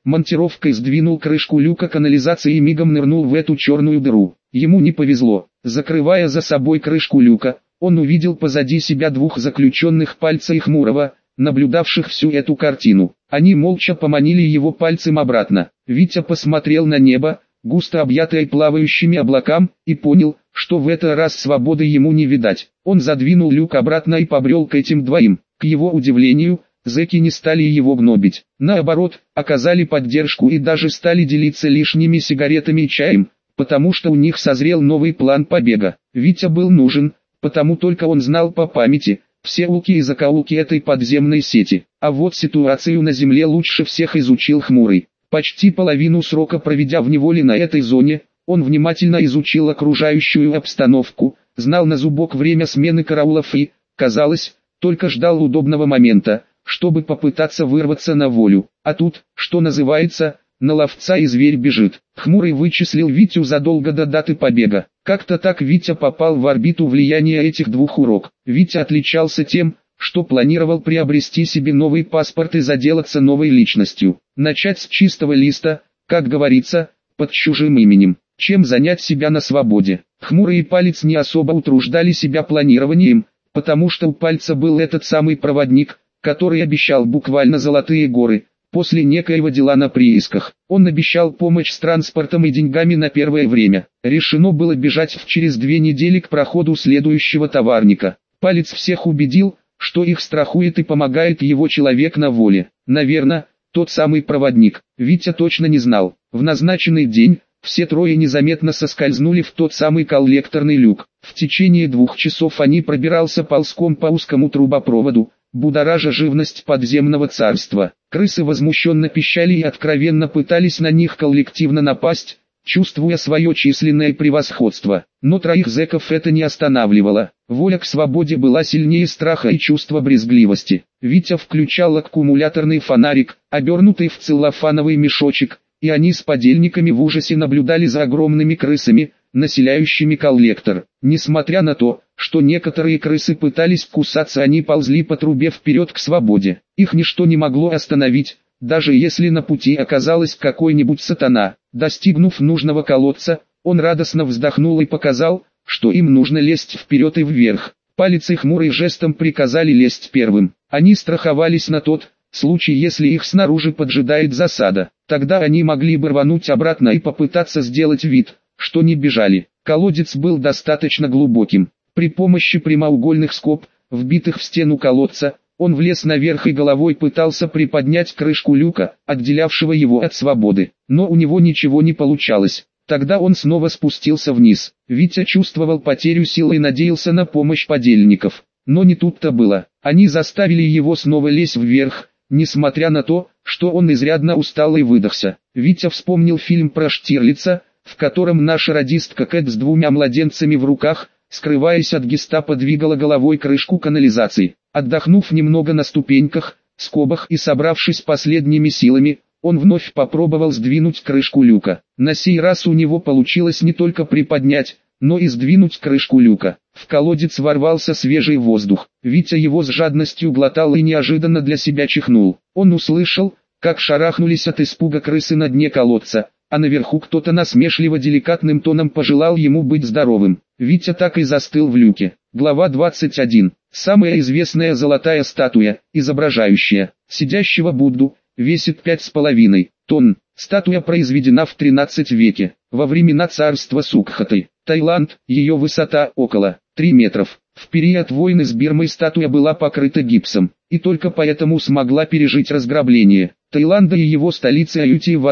Speaker 1: монтировкой сдвинул крышку люка канализации и мигом нырнул в эту черную дыру. Ему не повезло. Закрывая за собой крышку люка, он увидел позади себя двух заключенных Пальца и Хмурого, наблюдавших всю эту картину. Они молча поманили его пальцем обратно. Витя посмотрел на небо, густо объятое плавающими облаками, и понял, что в этот раз свободы ему не видать. Он задвинул люк обратно и побрел к этим двоим. К его удивлению, зэки не стали его гнобить. Наоборот, оказали поддержку и даже стали делиться лишними сигаретами и чаем, потому что у них созрел новый план побега. Витя был нужен, потому только он знал по памяти все улки и закоулки этой подземной сети. А вот ситуацию на земле лучше всех изучил Хмурый. Почти половину срока проведя в неволе на этой зоне, он внимательно изучил окружающую обстановку, знал на зубок время смены караулов и, казалось, только ждал удобного момента, чтобы попытаться вырваться на волю. А тут, что называется, на ловца и зверь бежит. Хмурый вычислил Витю задолго до даты побега. Как-то так Витя попал в орбиту влияния этих двух урок. Витя отличался тем, что планировал приобрести себе новый паспорт и заделаться новой личностью. Начать с чистого листа, как говорится, под чужим именем, чем занять себя на свободе. Хмурый и Палец не особо утруждали себя планированием, потому что у Пальца был этот самый проводник, который обещал буквально золотые горы. После некоего дела на приисках, он обещал помощь с транспортом и деньгами на первое время. Решено было бежать через 2 недели к проходу следующего товарника. Палец всех убедил, что их страхует и помогает его человек на воле. Наверное, тот самый проводник. Витя точно не знал. В назначенный день, все трое незаметно соскользнули в тот самый коллекторный люк. В течение 2 часов они пробирался ползком по узкому трубопроводу, будоража живность подземного царства. Крысы возмущенно пищали и откровенно пытались на них коллективно напасть, чувствуя свое численное превосходство. Но троих зэков это не останавливало. Воля к свободе была сильнее страха и чувства брезгливости. Витя включал аккумуляторный фонарик, обернутый в целлофановый мешочек, и они с подельниками в ужасе наблюдали за огромными крысами, населяющими коллектор. Несмотря на то, что некоторые крысы пытались кусаться, они ползли по трубе вперед к свободе. Их ничто не могло остановить, даже если на пути оказалась какой-нибудь сатана. Достигнув нужного колодца, он радостно вздохнул и показал, что им нужно лезть вперед и вверх. Палец и Хмурый жестом приказали лезть первым. Они страховались на тот случай, если их снаружи поджидает засада. Тогда они могли бы рвануть обратно и попытаться сделать вид, что не бежали. Колодец был достаточно глубоким. При помощи прямоугольных скоб, вбитых в стену колодца, он влез наверх и головой пытался приподнять крышку люка, отделявшего его от свободы. Но у него ничего не получалось. Тогда он снова спустился вниз. Витя чувствовал потерю сил и надеялся на помощь подельников. Но не тут-то было. Они заставили его снова лезть вверх, несмотря на то, что он изрядно устал и выдохся. Витя вспомнил фильм про Штирлица, в котором наша радистка Кэт с 2 младенцами в руках, скрываясь от гестапо, двигала головой крышку канализации. Отдохнув немного на ступеньках, скобах и собравшись последними силами, он вновь попробовал сдвинуть крышку люка. На сей раз у него получилось не только приподнять, но и сдвинуть крышку люка. В колодец ворвался свежий воздух. Витя его с жадностью глотал и неожиданно для себя чихнул. Он услышал, как шарахнулись от испуга крысы на дне колодца, а наверху кто-то насмешливо деликатным тоном пожелал ему быть здоровым. Витя так и застыл в люке. Глава 21. Самая известная золотая статуя, изображающая сидящего Будду, весит 5,5 тонн. Статуя произведена в 13 веке, во времена царства Сукхатай, Таиланд. Ее высота около 3 метров. В период войны с Бирмой статуя была покрыта гипсом, и только поэтому смогла пережить разграбление Таиланда и его столицы Аютии в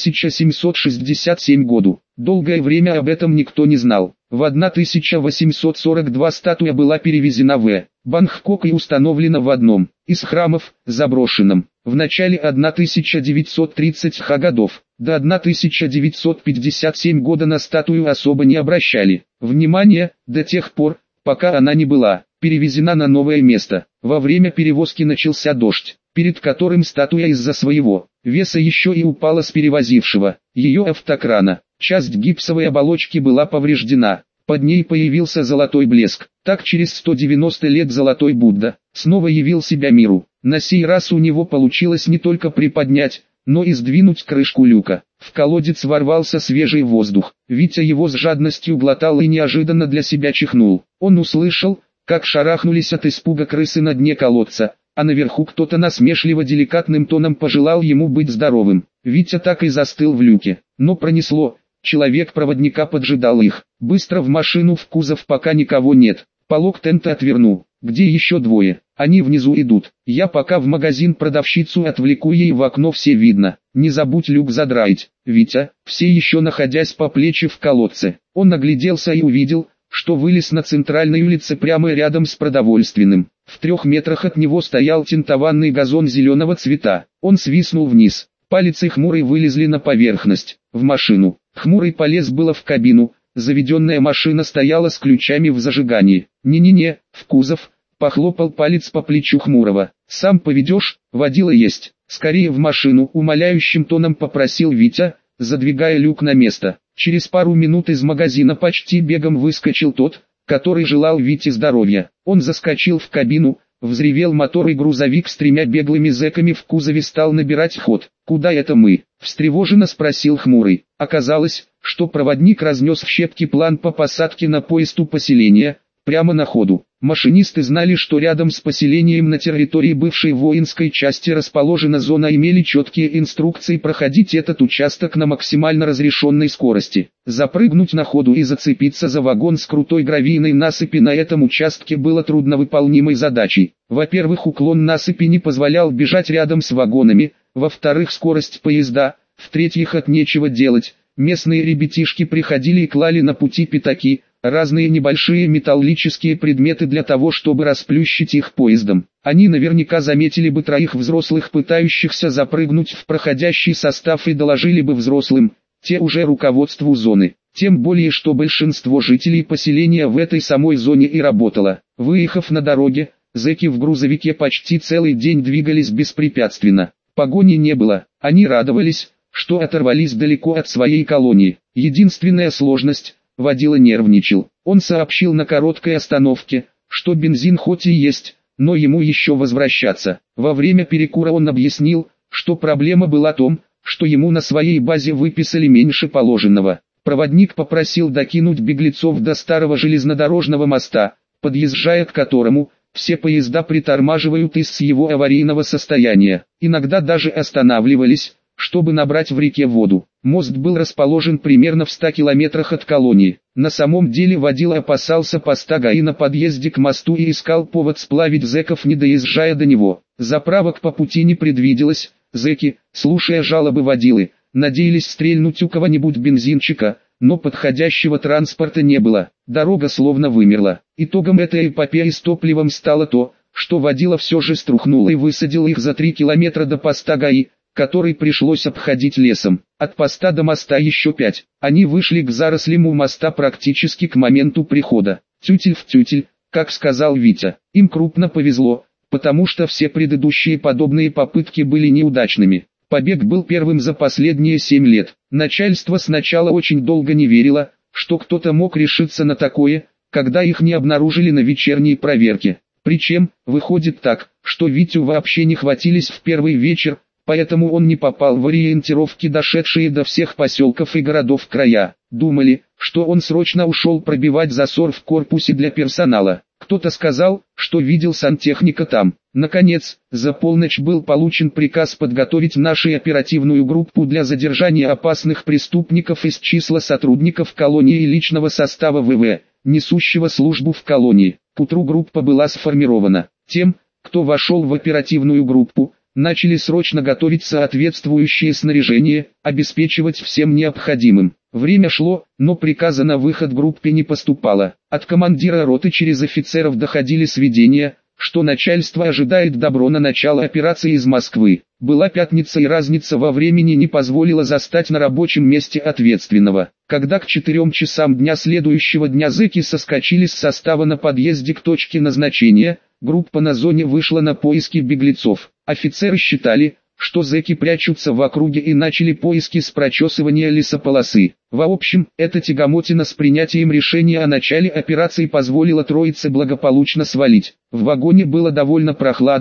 Speaker 1: 1767 году. Долгое время об этом никто не знал. В 1842 статуя была перевезена в Бангкок и установлена в одном из храмов, заброшенном. В начале 1930-х годов, до 1957 года на статую особо не обращали внимания, до тех пор, пока она не была перевезена на новое место. Во время перевозки начался дождь, перед которым статуя из-за своего веса еще и упала с перевозившего ее автокрана. Часть гипсовой оболочки была повреждена, под ней появился золотой блеск. Так через 190 лет золотой Будда снова явил себя миру. На сей раз у него получилось не только приподнять, но и сдвинуть крышку люка. В колодец ворвался свежий воздух. Витя его с жадностью глотал и неожиданно для себя чихнул. Он услышал, как шарахнулись от испуга крысы на дне колодца, а наверху кто-то насмешливо деликатным тоном пожелал ему быть здоровым. Витя так и застыл в люке, но пронесло. Человек проводника поджидал их. Быстро в машину, в кузов, пока никого нет. Полог тента отвернул. Где еще двое? Они внизу идут. Я пока в магазин продавщицу отвлеку, ей в окно все видно. Не забудь люк задраить. Витя, все еще находясь по плечи в колодце, он огляделся и увидел, что вылез на центральной улице прямо рядом с продовольственным. В 3 метрах от него стоял тентованный газон зеленого цвета. Он свиснул вниз. Палец и Хмурый вылезли на поверхность. В машину. Хмурый полез было в кабину. Заведенная машина стояла с ключами в зажигании. «Не-не-не, в кузов», — похлопал палец по плечу Хмурого. «Сам поведешь, водила есть. Скорее в машину», — умоляющим тоном попросил Витя, задвигая люк на место. Через пару минут из магазина почти бегом выскочил тот, который желал Вите здоровья. Он заскочил в кабину, взревел мотор, и грузовик с 3 беглыми зэками в кузове стал набирать ход. «Куда это мы?» — встревоженно спросил Хмурый. Оказалось, что проводник разнес в щепки план по посадке на поезд у поселения, прямо на ходу. Машинисты знали, что рядом с поселением на территории бывшей воинской части расположена зона, имели четкие инструкции проходить этот участок на максимально разрешенной скорости. Запрыгнуть на ходу и зацепиться за вагон с крутой гравийной насыпи на этом участке было трудновыполнимой задачей. Во-первых, уклон насыпи не позволял бежать рядом с вагонами, во-вторых, скорость поезда, в-третьих, от нечего делать. Местные ребятишки приходили и клали на пути пятаки, разные небольшие металлические предметы для того, чтобы расплющить их поездом. Они наверняка заметили бы 3 взрослых, пытающихся запрыгнуть в проходящий состав, и доложили бы взрослым, те уже руководству зоны. Тем более, что большинство жителей поселения в этой самой зоне и работало. Выехав на дороге, зэки в грузовике почти целый день двигались беспрепятственно. Погони не было, они радовались, что оторвались далеко от своей колонии. Единственная сложность — водила нервничал. Он сообщил на короткой остановке, что бензин хоть и есть, но ему еще возвращаться. Во время перекура он объяснил, что проблема была в том, что ему на своей базе выписали меньше положенного. Проводник попросил докинуть беглецов до старого железнодорожного моста, подъезжая к которому все поезда притормаживают из-за его аварийного состояния. Иногда даже останавливались, чтобы набрать в реке воду. Мост был расположен примерно в 100 километрах от колонии. На самом деле водила опасался поста ГАИ на подъезде к мосту и искал повод сплавить зэков, не доезжая до него. Заправок по пути не предвиделось. Зэки, слушая жалобы водилы, надеялись стрельнуть у кого-нибудь бензинчика, но подходящего транспорта не было. Дорога словно вымерла. Итогом этой эпопеи с топливом стало то, что водила все же струхнул и высадил их за 3 километра до поста ГАИ, который пришлось обходить лесом. От поста до моста еще 5. Они вышли к зарослям у моста практически к моменту прихода. Тютель в тютель, как сказал Витя. Им крупно повезло, потому что все предыдущие подобные попытки были неудачными. Побег был первым за последние 7 лет. Начальство сначала очень долго не верило, что кто-то мог решиться на такое, когда их не обнаружили на вечерней проверке. Причем, выходит так, что Витю вообще не хватились в первый вечер, поэтому он не попал в ориентировки, дошедшие до всех поселков и городов края. Думали, что он срочно ушел пробивать засор в корпусе для персонала. Кто-то сказал, что видел сантехника там. Наконец, за полночь был получен приказ подготовить нашу оперативную группу для задержания опасных преступников из числа сотрудников колонии и личного состава ВВ, несущего службу в колонии. К утру группа была сформирована. Тем, кто вошел в оперативную группу, начали срочно готовить соответствующее снаряжение, обеспечивать всем необходимым. Время шло, но приказа на выход группе не поступало. От командира роты через офицеров доходили сведения, что начальство ожидает добро на начало операции из Москвы. Была пятница, и разница во времени не позволила застать на рабочем месте ответственного. Когда к 4 часам дня следующего дня зэки соскочили с состава на подъезде к точке назначения, группа на зоне вышла на поиски беглецов. Офицеры считали, что зэки прячутся в округе, и начали поиски с прочесывания лесополосы. В общем, эта тягомотина с принятием решения о начале операции позволила троице благополучно свалить. В вагоне было довольно прохладно,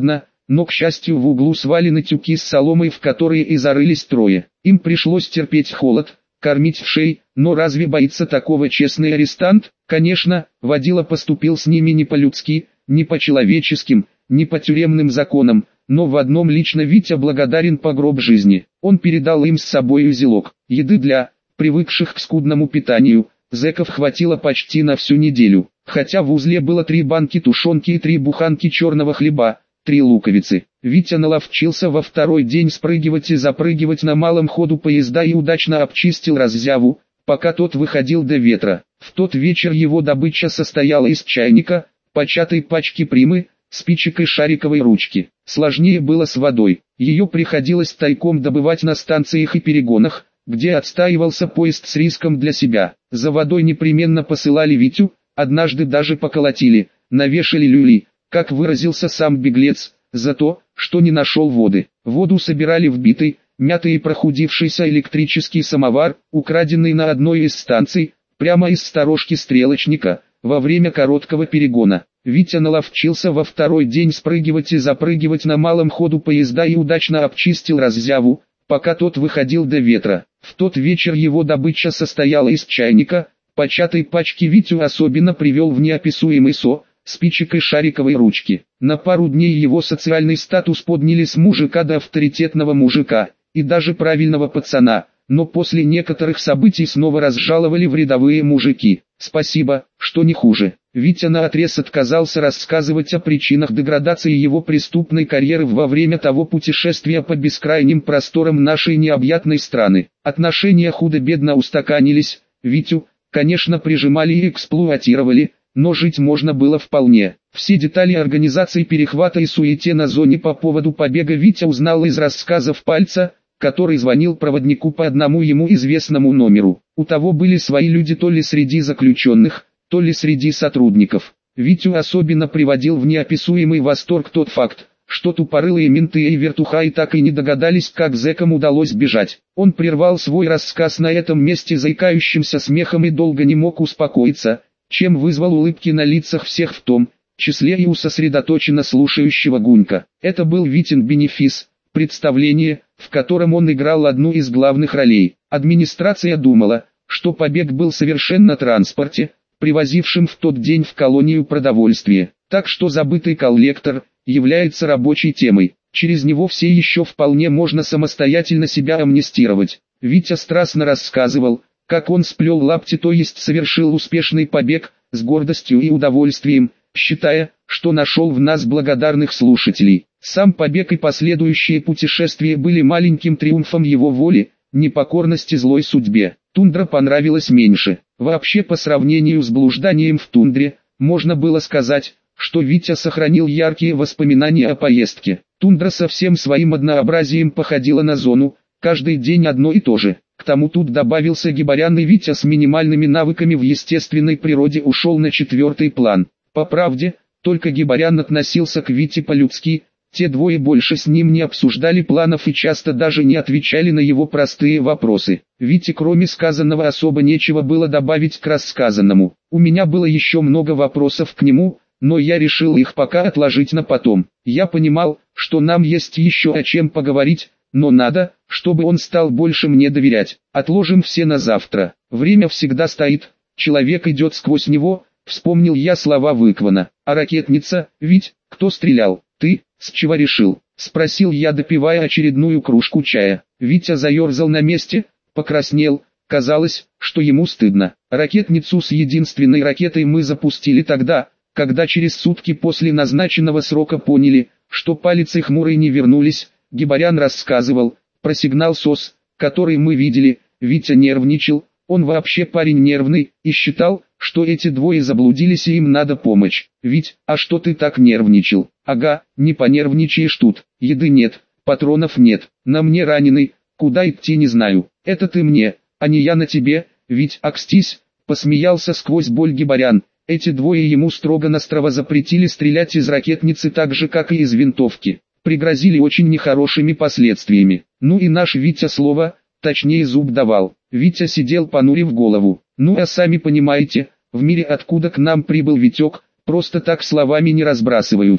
Speaker 1: но, к счастью, в углу свалены тюки с соломой, в которые и зарылись трое. Им пришлось терпеть холод, кормить вшей, но разве боится такого честный арестант? Конечно, водила поступил с ними не по-людски, не по-человеческим, не по тюремным законам, но в одном лично Витя благодарен по гроб жизни. Он передал им с собой узелок еды для, привыкших к скудному питанию, зэков хватило почти на всю неделю. Хотя в узле было 3 банки тушенки и 3 буханки черного хлеба, 3 луковицы. Витя наловчился во второй день спрыгивать и запрыгивать на малом ходу поезда и удачно обчистил раззяву, пока тот выходил до ветра. В тот вечер его добыча состояла из чайника, початой пачки примы, спичек и шариковой ручки. Сложнее было с водой. Ее приходилось тайком добывать на станциях и перегонах, где отстаивался поезд с риском для себя. За водой непременно посылали Витю, однажды даже поколотили, навешали люли, как выразился сам беглец, за то, что не нашел воды. Воду собирали в битый, мятый и прохудившийся электрический самовар, украденный на одной из станций, прямо из сторожки стрелочника, во время короткого перегона. Витя наловчился во второй день спрыгивать и запрыгивать на малом ходу поезда и удачно обчистил раззяву, пока тот выходил до ветра. В тот вечер его добыча состояла из чайника, початой пачки. Витю особенно привел в неописуемый спичек и шариковой ручки. На пару дней его социальный статус подняли с мужика до авторитетного мужика, и даже правильного пацана, но после некоторых событий снова разжаловали в рядовые мужики. Спасибо, что не хуже. Витя наотрез отказался рассказывать о причинах деградации его преступной карьеры во время того путешествия по бескрайним просторам нашей необъятной страны. Отношения худо-бедно устаканились, Витю, конечно, прижимали и эксплуатировали, но жить можно было вполне. Все детали организации перехвата и суете на зоне по поводу побега Витя узнал из рассказов Пальца, который звонил проводнику по одному ему известному номеру. У того были свои люди то ли среди заключенных, то ли среди сотрудников. Витю особенно приводил в неописуемый восторг тот факт, что тупорылые менты и вертухаи так и не догадались, как зэкам удалось бежать. Он прервал свой рассказ на этом месте заикающимся смехом и долго не мог успокоиться, чем вызвал улыбки на лицах всех, в том числе и у сосредоточенно слушающего Гунька. Это был Витин бенефис, представление, в котором он играл одну из главных ролей. Администрация думала, что побег был совершен на транспорте, привозившим в тот день в колонию продовольствие, так что забытый коллектор является рабочей темой. Через него все еще вполне можно самостоятельно себя амнистировать. Витя страстно рассказывал, как он сплел лапти, то есть совершил успешный побег, с гордостью и удовольствием, считая, что нашел в нас благодарных слушателей. Сам побег и последующие путешествия были маленьким триумфом его воли, непокорности злой судьбе. Тундра понравилась меньше. Вообще, по сравнению с блужданием в тундре, можно было сказать, что Витя сохранил яркие воспоминания о поездке. Тундра со всем своим однообразием походила на зону, каждый день одно и то же. К тому тут добавился Гибарян, и Витя с минимальными навыками в естественной природе ушел на 4-й план. По правде, только Гибарян относился к Вите по-людски, те двое больше с ним не обсуждали планов и часто даже не отвечали на его простые вопросы. Вите кроме сказанного особо нечего было добавить к рассказанному. У меня было еще много вопросов к нему, но я решил их пока отложить на потом. Я понимал, что нам есть еще о чем поговорить, но надо, чтобы он стал больше мне доверять. Отложим все на завтра. Время всегда стоит, человек идет сквозь него, вспомнил я слова Выквана. А ракетница, ведь, кто стрелял? Ты, с чего решил? Спросил я, допивая очередную кружку чая. Витя заерзал на месте, покраснел, казалось, что ему стыдно. Ракетницу с единственной ракетой мы запустили тогда, когда через сутки после назначенного срока поняли, что Палец и Хмурый не вернулись. Гибарян рассказывал про сигнал СОС, который мы видели. Витя нервничал, он вообще парень нервный, и считал, что эти двое заблудились и им надо помощь. Вить, а что ты так нервничал? Ага, не понервничаешь тут, еды нет, патронов нет, на мне раненый, куда идти не знаю. Это ты мне, а не я на тебе, Вить, акстись, посмеялся сквозь боль Гибарян. Эти двое ему строго-настрого запретили стрелять из ракетницы так же, как и из винтовки. Пригрозили очень нехорошими последствиями. Ну и наш Витя слово, точнее зуб давал. Витя сидел понурив голову. Ну а сами понимаете, в мире откуда к нам прибыл Витек, просто так словами не разбрасываются.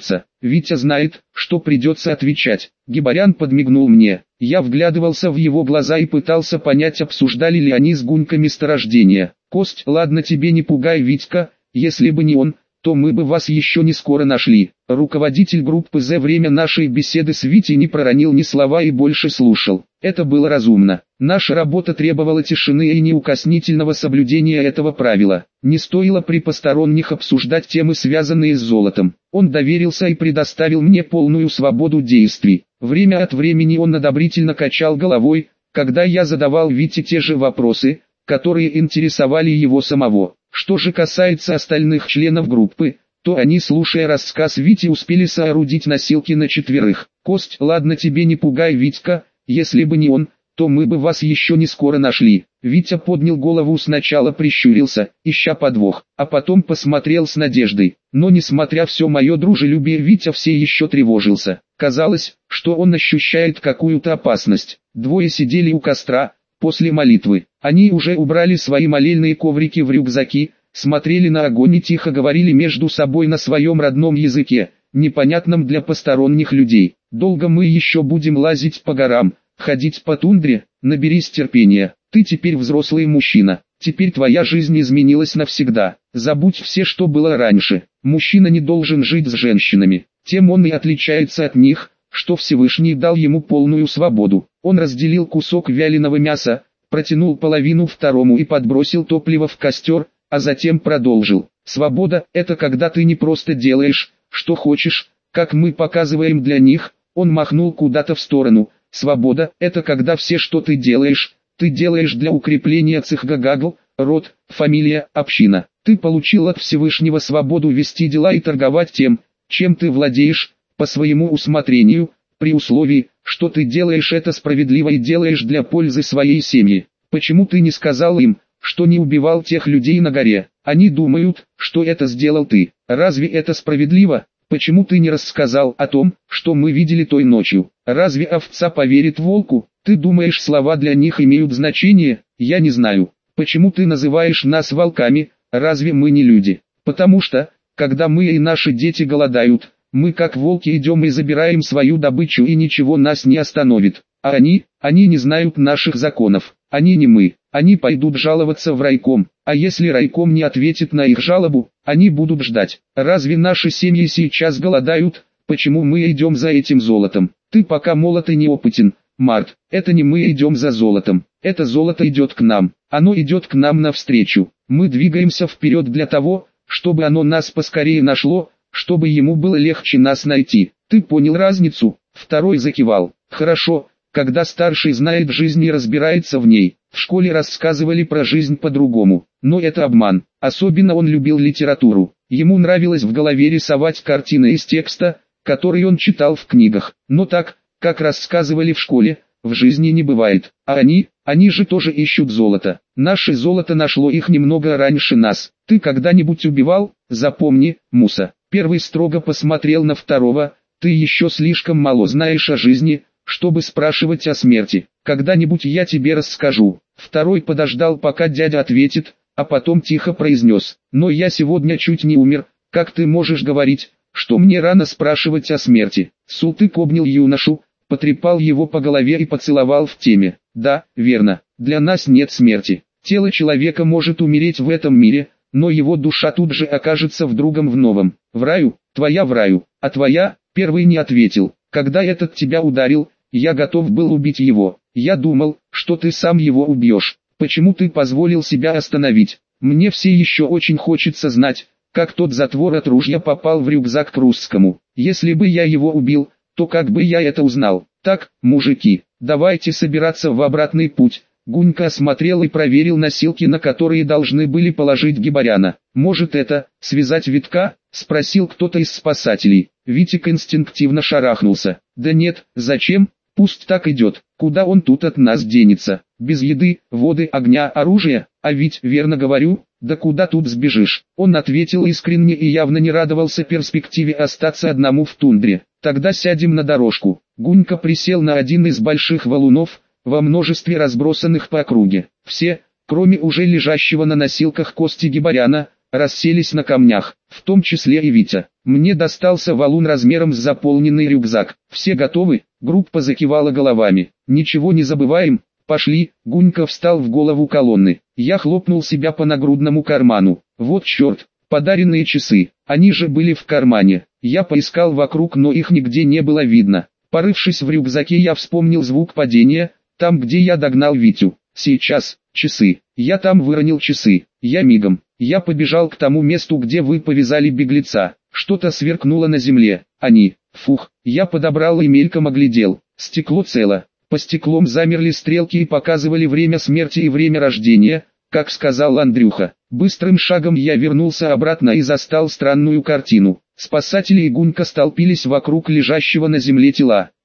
Speaker 1: Витя знает, что придется отвечать. Гибарян подмигнул мне. Я вглядывался в его глаза и пытался понять, обсуждали ли они с Гунькой месторождение. Кость, ладно тебе не пугай, Витька, если бы не он, то мы бы вас еще не скоро нашли. Руководитель группы за время нашей беседы с Витей не проронил ни слова и больше слушал. Это было разумно. Наша работа требовала тишины и неукоснительного соблюдения этого правила. Не стоило при посторонних обсуждать темы, связанные с золотом. Он доверился и предоставил мне полную свободу действий. Время от времени он одобрительно качал головой, когда я задавал Вите те же вопросы, которые интересовали его самого. Что же касается остальных членов группы, то они, слушая рассказ Вити, успели соорудить носилки на 4. Кость, ладно тебе не пугай, Витька, если бы не он, то мы бы вас еще не скоро нашли. Витя поднял голову, сначала прищурился, ища подвох, а потом посмотрел с надеждой. Но несмотря все мое дружелюбие, Витя все еще тревожился. Казалось, что он ощущает какую-то опасность. Двое сидели у костра. После молитвы, они уже убрали свои молельные коврики в рюкзаки, смотрели на огонь и тихо говорили между собой на своем родном языке, непонятном для посторонних людей. Долго мы еще будем лазить по горам, ходить по тундре? Наберись терпения, ты теперь взрослый мужчина, теперь твоя жизнь изменилась навсегда. Забудь все, что было раньше. Мужчина не должен жить с женщинами, тем он и отличается от них, что Всевышний дал ему полную свободу. Он разделил кусок вяленого мяса, протянул половину второму и подбросил топливо в костер, а затем продолжил. Свобода – это когда ты не просто делаешь, что хочешь, как мы показываем для них. Он махнул куда-то в сторону. Свобода – это когда все, что ты делаешь для укрепления цихгагагл, род, фамилия, община. Ты получил от Всевышнего свободу вести дела и торговать тем, чем ты владеешь, по своему усмотрению, при условии, что ты делаешь это справедливо и делаешь для пользы своей семьи. Почему ты не сказал им, что не убивал тех людей на горе? Они думают, что это сделал ты. Разве это справедливо? Почему ты не рассказал о том, что мы видели той ночью? Разве овца поверит волку? Ты думаешь, слова для них имеют значение? Я не знаю. Почему ты называешь нас волками? Разве мы не люди? Потому что, когда мы и наши дети голодают, мы как волки идем и забираем свою добычу, и ничего нас не остановит. А они не знают наших законов. Они не мы. Они пойдут жаловаться в райком. А если райком не ответит на их жалобу, они будут ждать. Разве наши семьи сейчас голодают? Почему мы идем за этим золотом? Ты пока молод и неопытен, Март. Это не мы идем за золотом. Это золото идет к нам. Оно идет к нам навстречу. Мы двигаемся вперед для того, чтобы оно нас поскорее нашло, чтобы ему было легче нас найти. Ты понял разницу? Второй закивал. Хорошо, когда старший знает жизнь и разбирается в ней. В школе рассказывали про жизнь по-другому, но это обман. Особенно он любил литературу. Ему нравилось в голове рисовать картины из текста, который он читал в книгах. Но так, как рассказывали в школе, в жизни не бывает. А они же тоже ищут золото. Наше золото нашло их немного раньше нас. Ты когда-нибудь убивал? Запомни, Муса. Первый строго посмотрел на второго. Ты еще слишком мало знаешь о жизни, чтобы спрашивать о смерти. Когда-нибудь я тебе расскажу. Второй подождал, пока дядя ответит, а потом тихо произнес: но я сегодня чуть не умер. Как ты можешь говорить, что мне рано спрашивать о смерти? Султык обнял юношу, потрепал его по голове и поцеловал в теме. Да, верно, для нас нет смерти. Тело человека может умереть в этом мире, но его душа тут же окажется в другом, в новом. В раю, твоя в раю, а твоя? Первый не ответил. Когда этот тебя ударил, я готов был убить его. Я думал, что ты сам его убьешь. Почему ты позволил себя остановить? Мне все еще очень хочется знать, как тот затвор от ружья попал в рюкзак к русскому. Если бы я его убил, то как бы я это узнал? Так, мужики, давайте собираться в обратный путь. Гунька осмотрел и проверил носилки, на которые должны были положить Гибаряна. «Может это, связать Витка?» – спросил кто-то из спасателей. Витик инстинктивно шарахнулся. «Да нет, зачем? Пусть так идет. Куда он тут от нас денется? Без еды, воды, огня, оружия? А ведь, верно говорю, да куда тут сбежишь?» Он ответил искренне и явно не радовался перспективе остаться одному в тундре. «Тогда сядем на дорожку». Гунька присел на один из больших валунов, во множестве разбросанных по округе. Все, кроме уже лежащего на носилках Кости Гибаряна, расселись на камнях, в том числе и Витя. Мне достался валун размером с заполненный рюкзак. Все готовы? Группа закивала головами. Ничего не забываем? Пошли. Гунька встал в голову колонны. Я хлопнул себя по нагрудному карману. Вот черт, подаренные часы. Они же были в кармане. Я поискал вокруг, но их нигде не было видно. Порывшись в рюкзаке, я вспомнил звук падения, там, где я догнал Витю. Сейчас, часы. Я там выронил часы. Я мигом. Я побежал к тому месту, где вы повязали беглеца. Что-то сверкнуло на земле. Они. Фух. Я подобрал и мельком оглядел. Стекло цело. По стеклам замерли стрелки и показывали время смерти и время рождения, как сказал Андрюха. Быстрым шагом я вернулся обратно и застал странную картину. Спасатели и Гунька столпились вокруг лежащего на земле тела.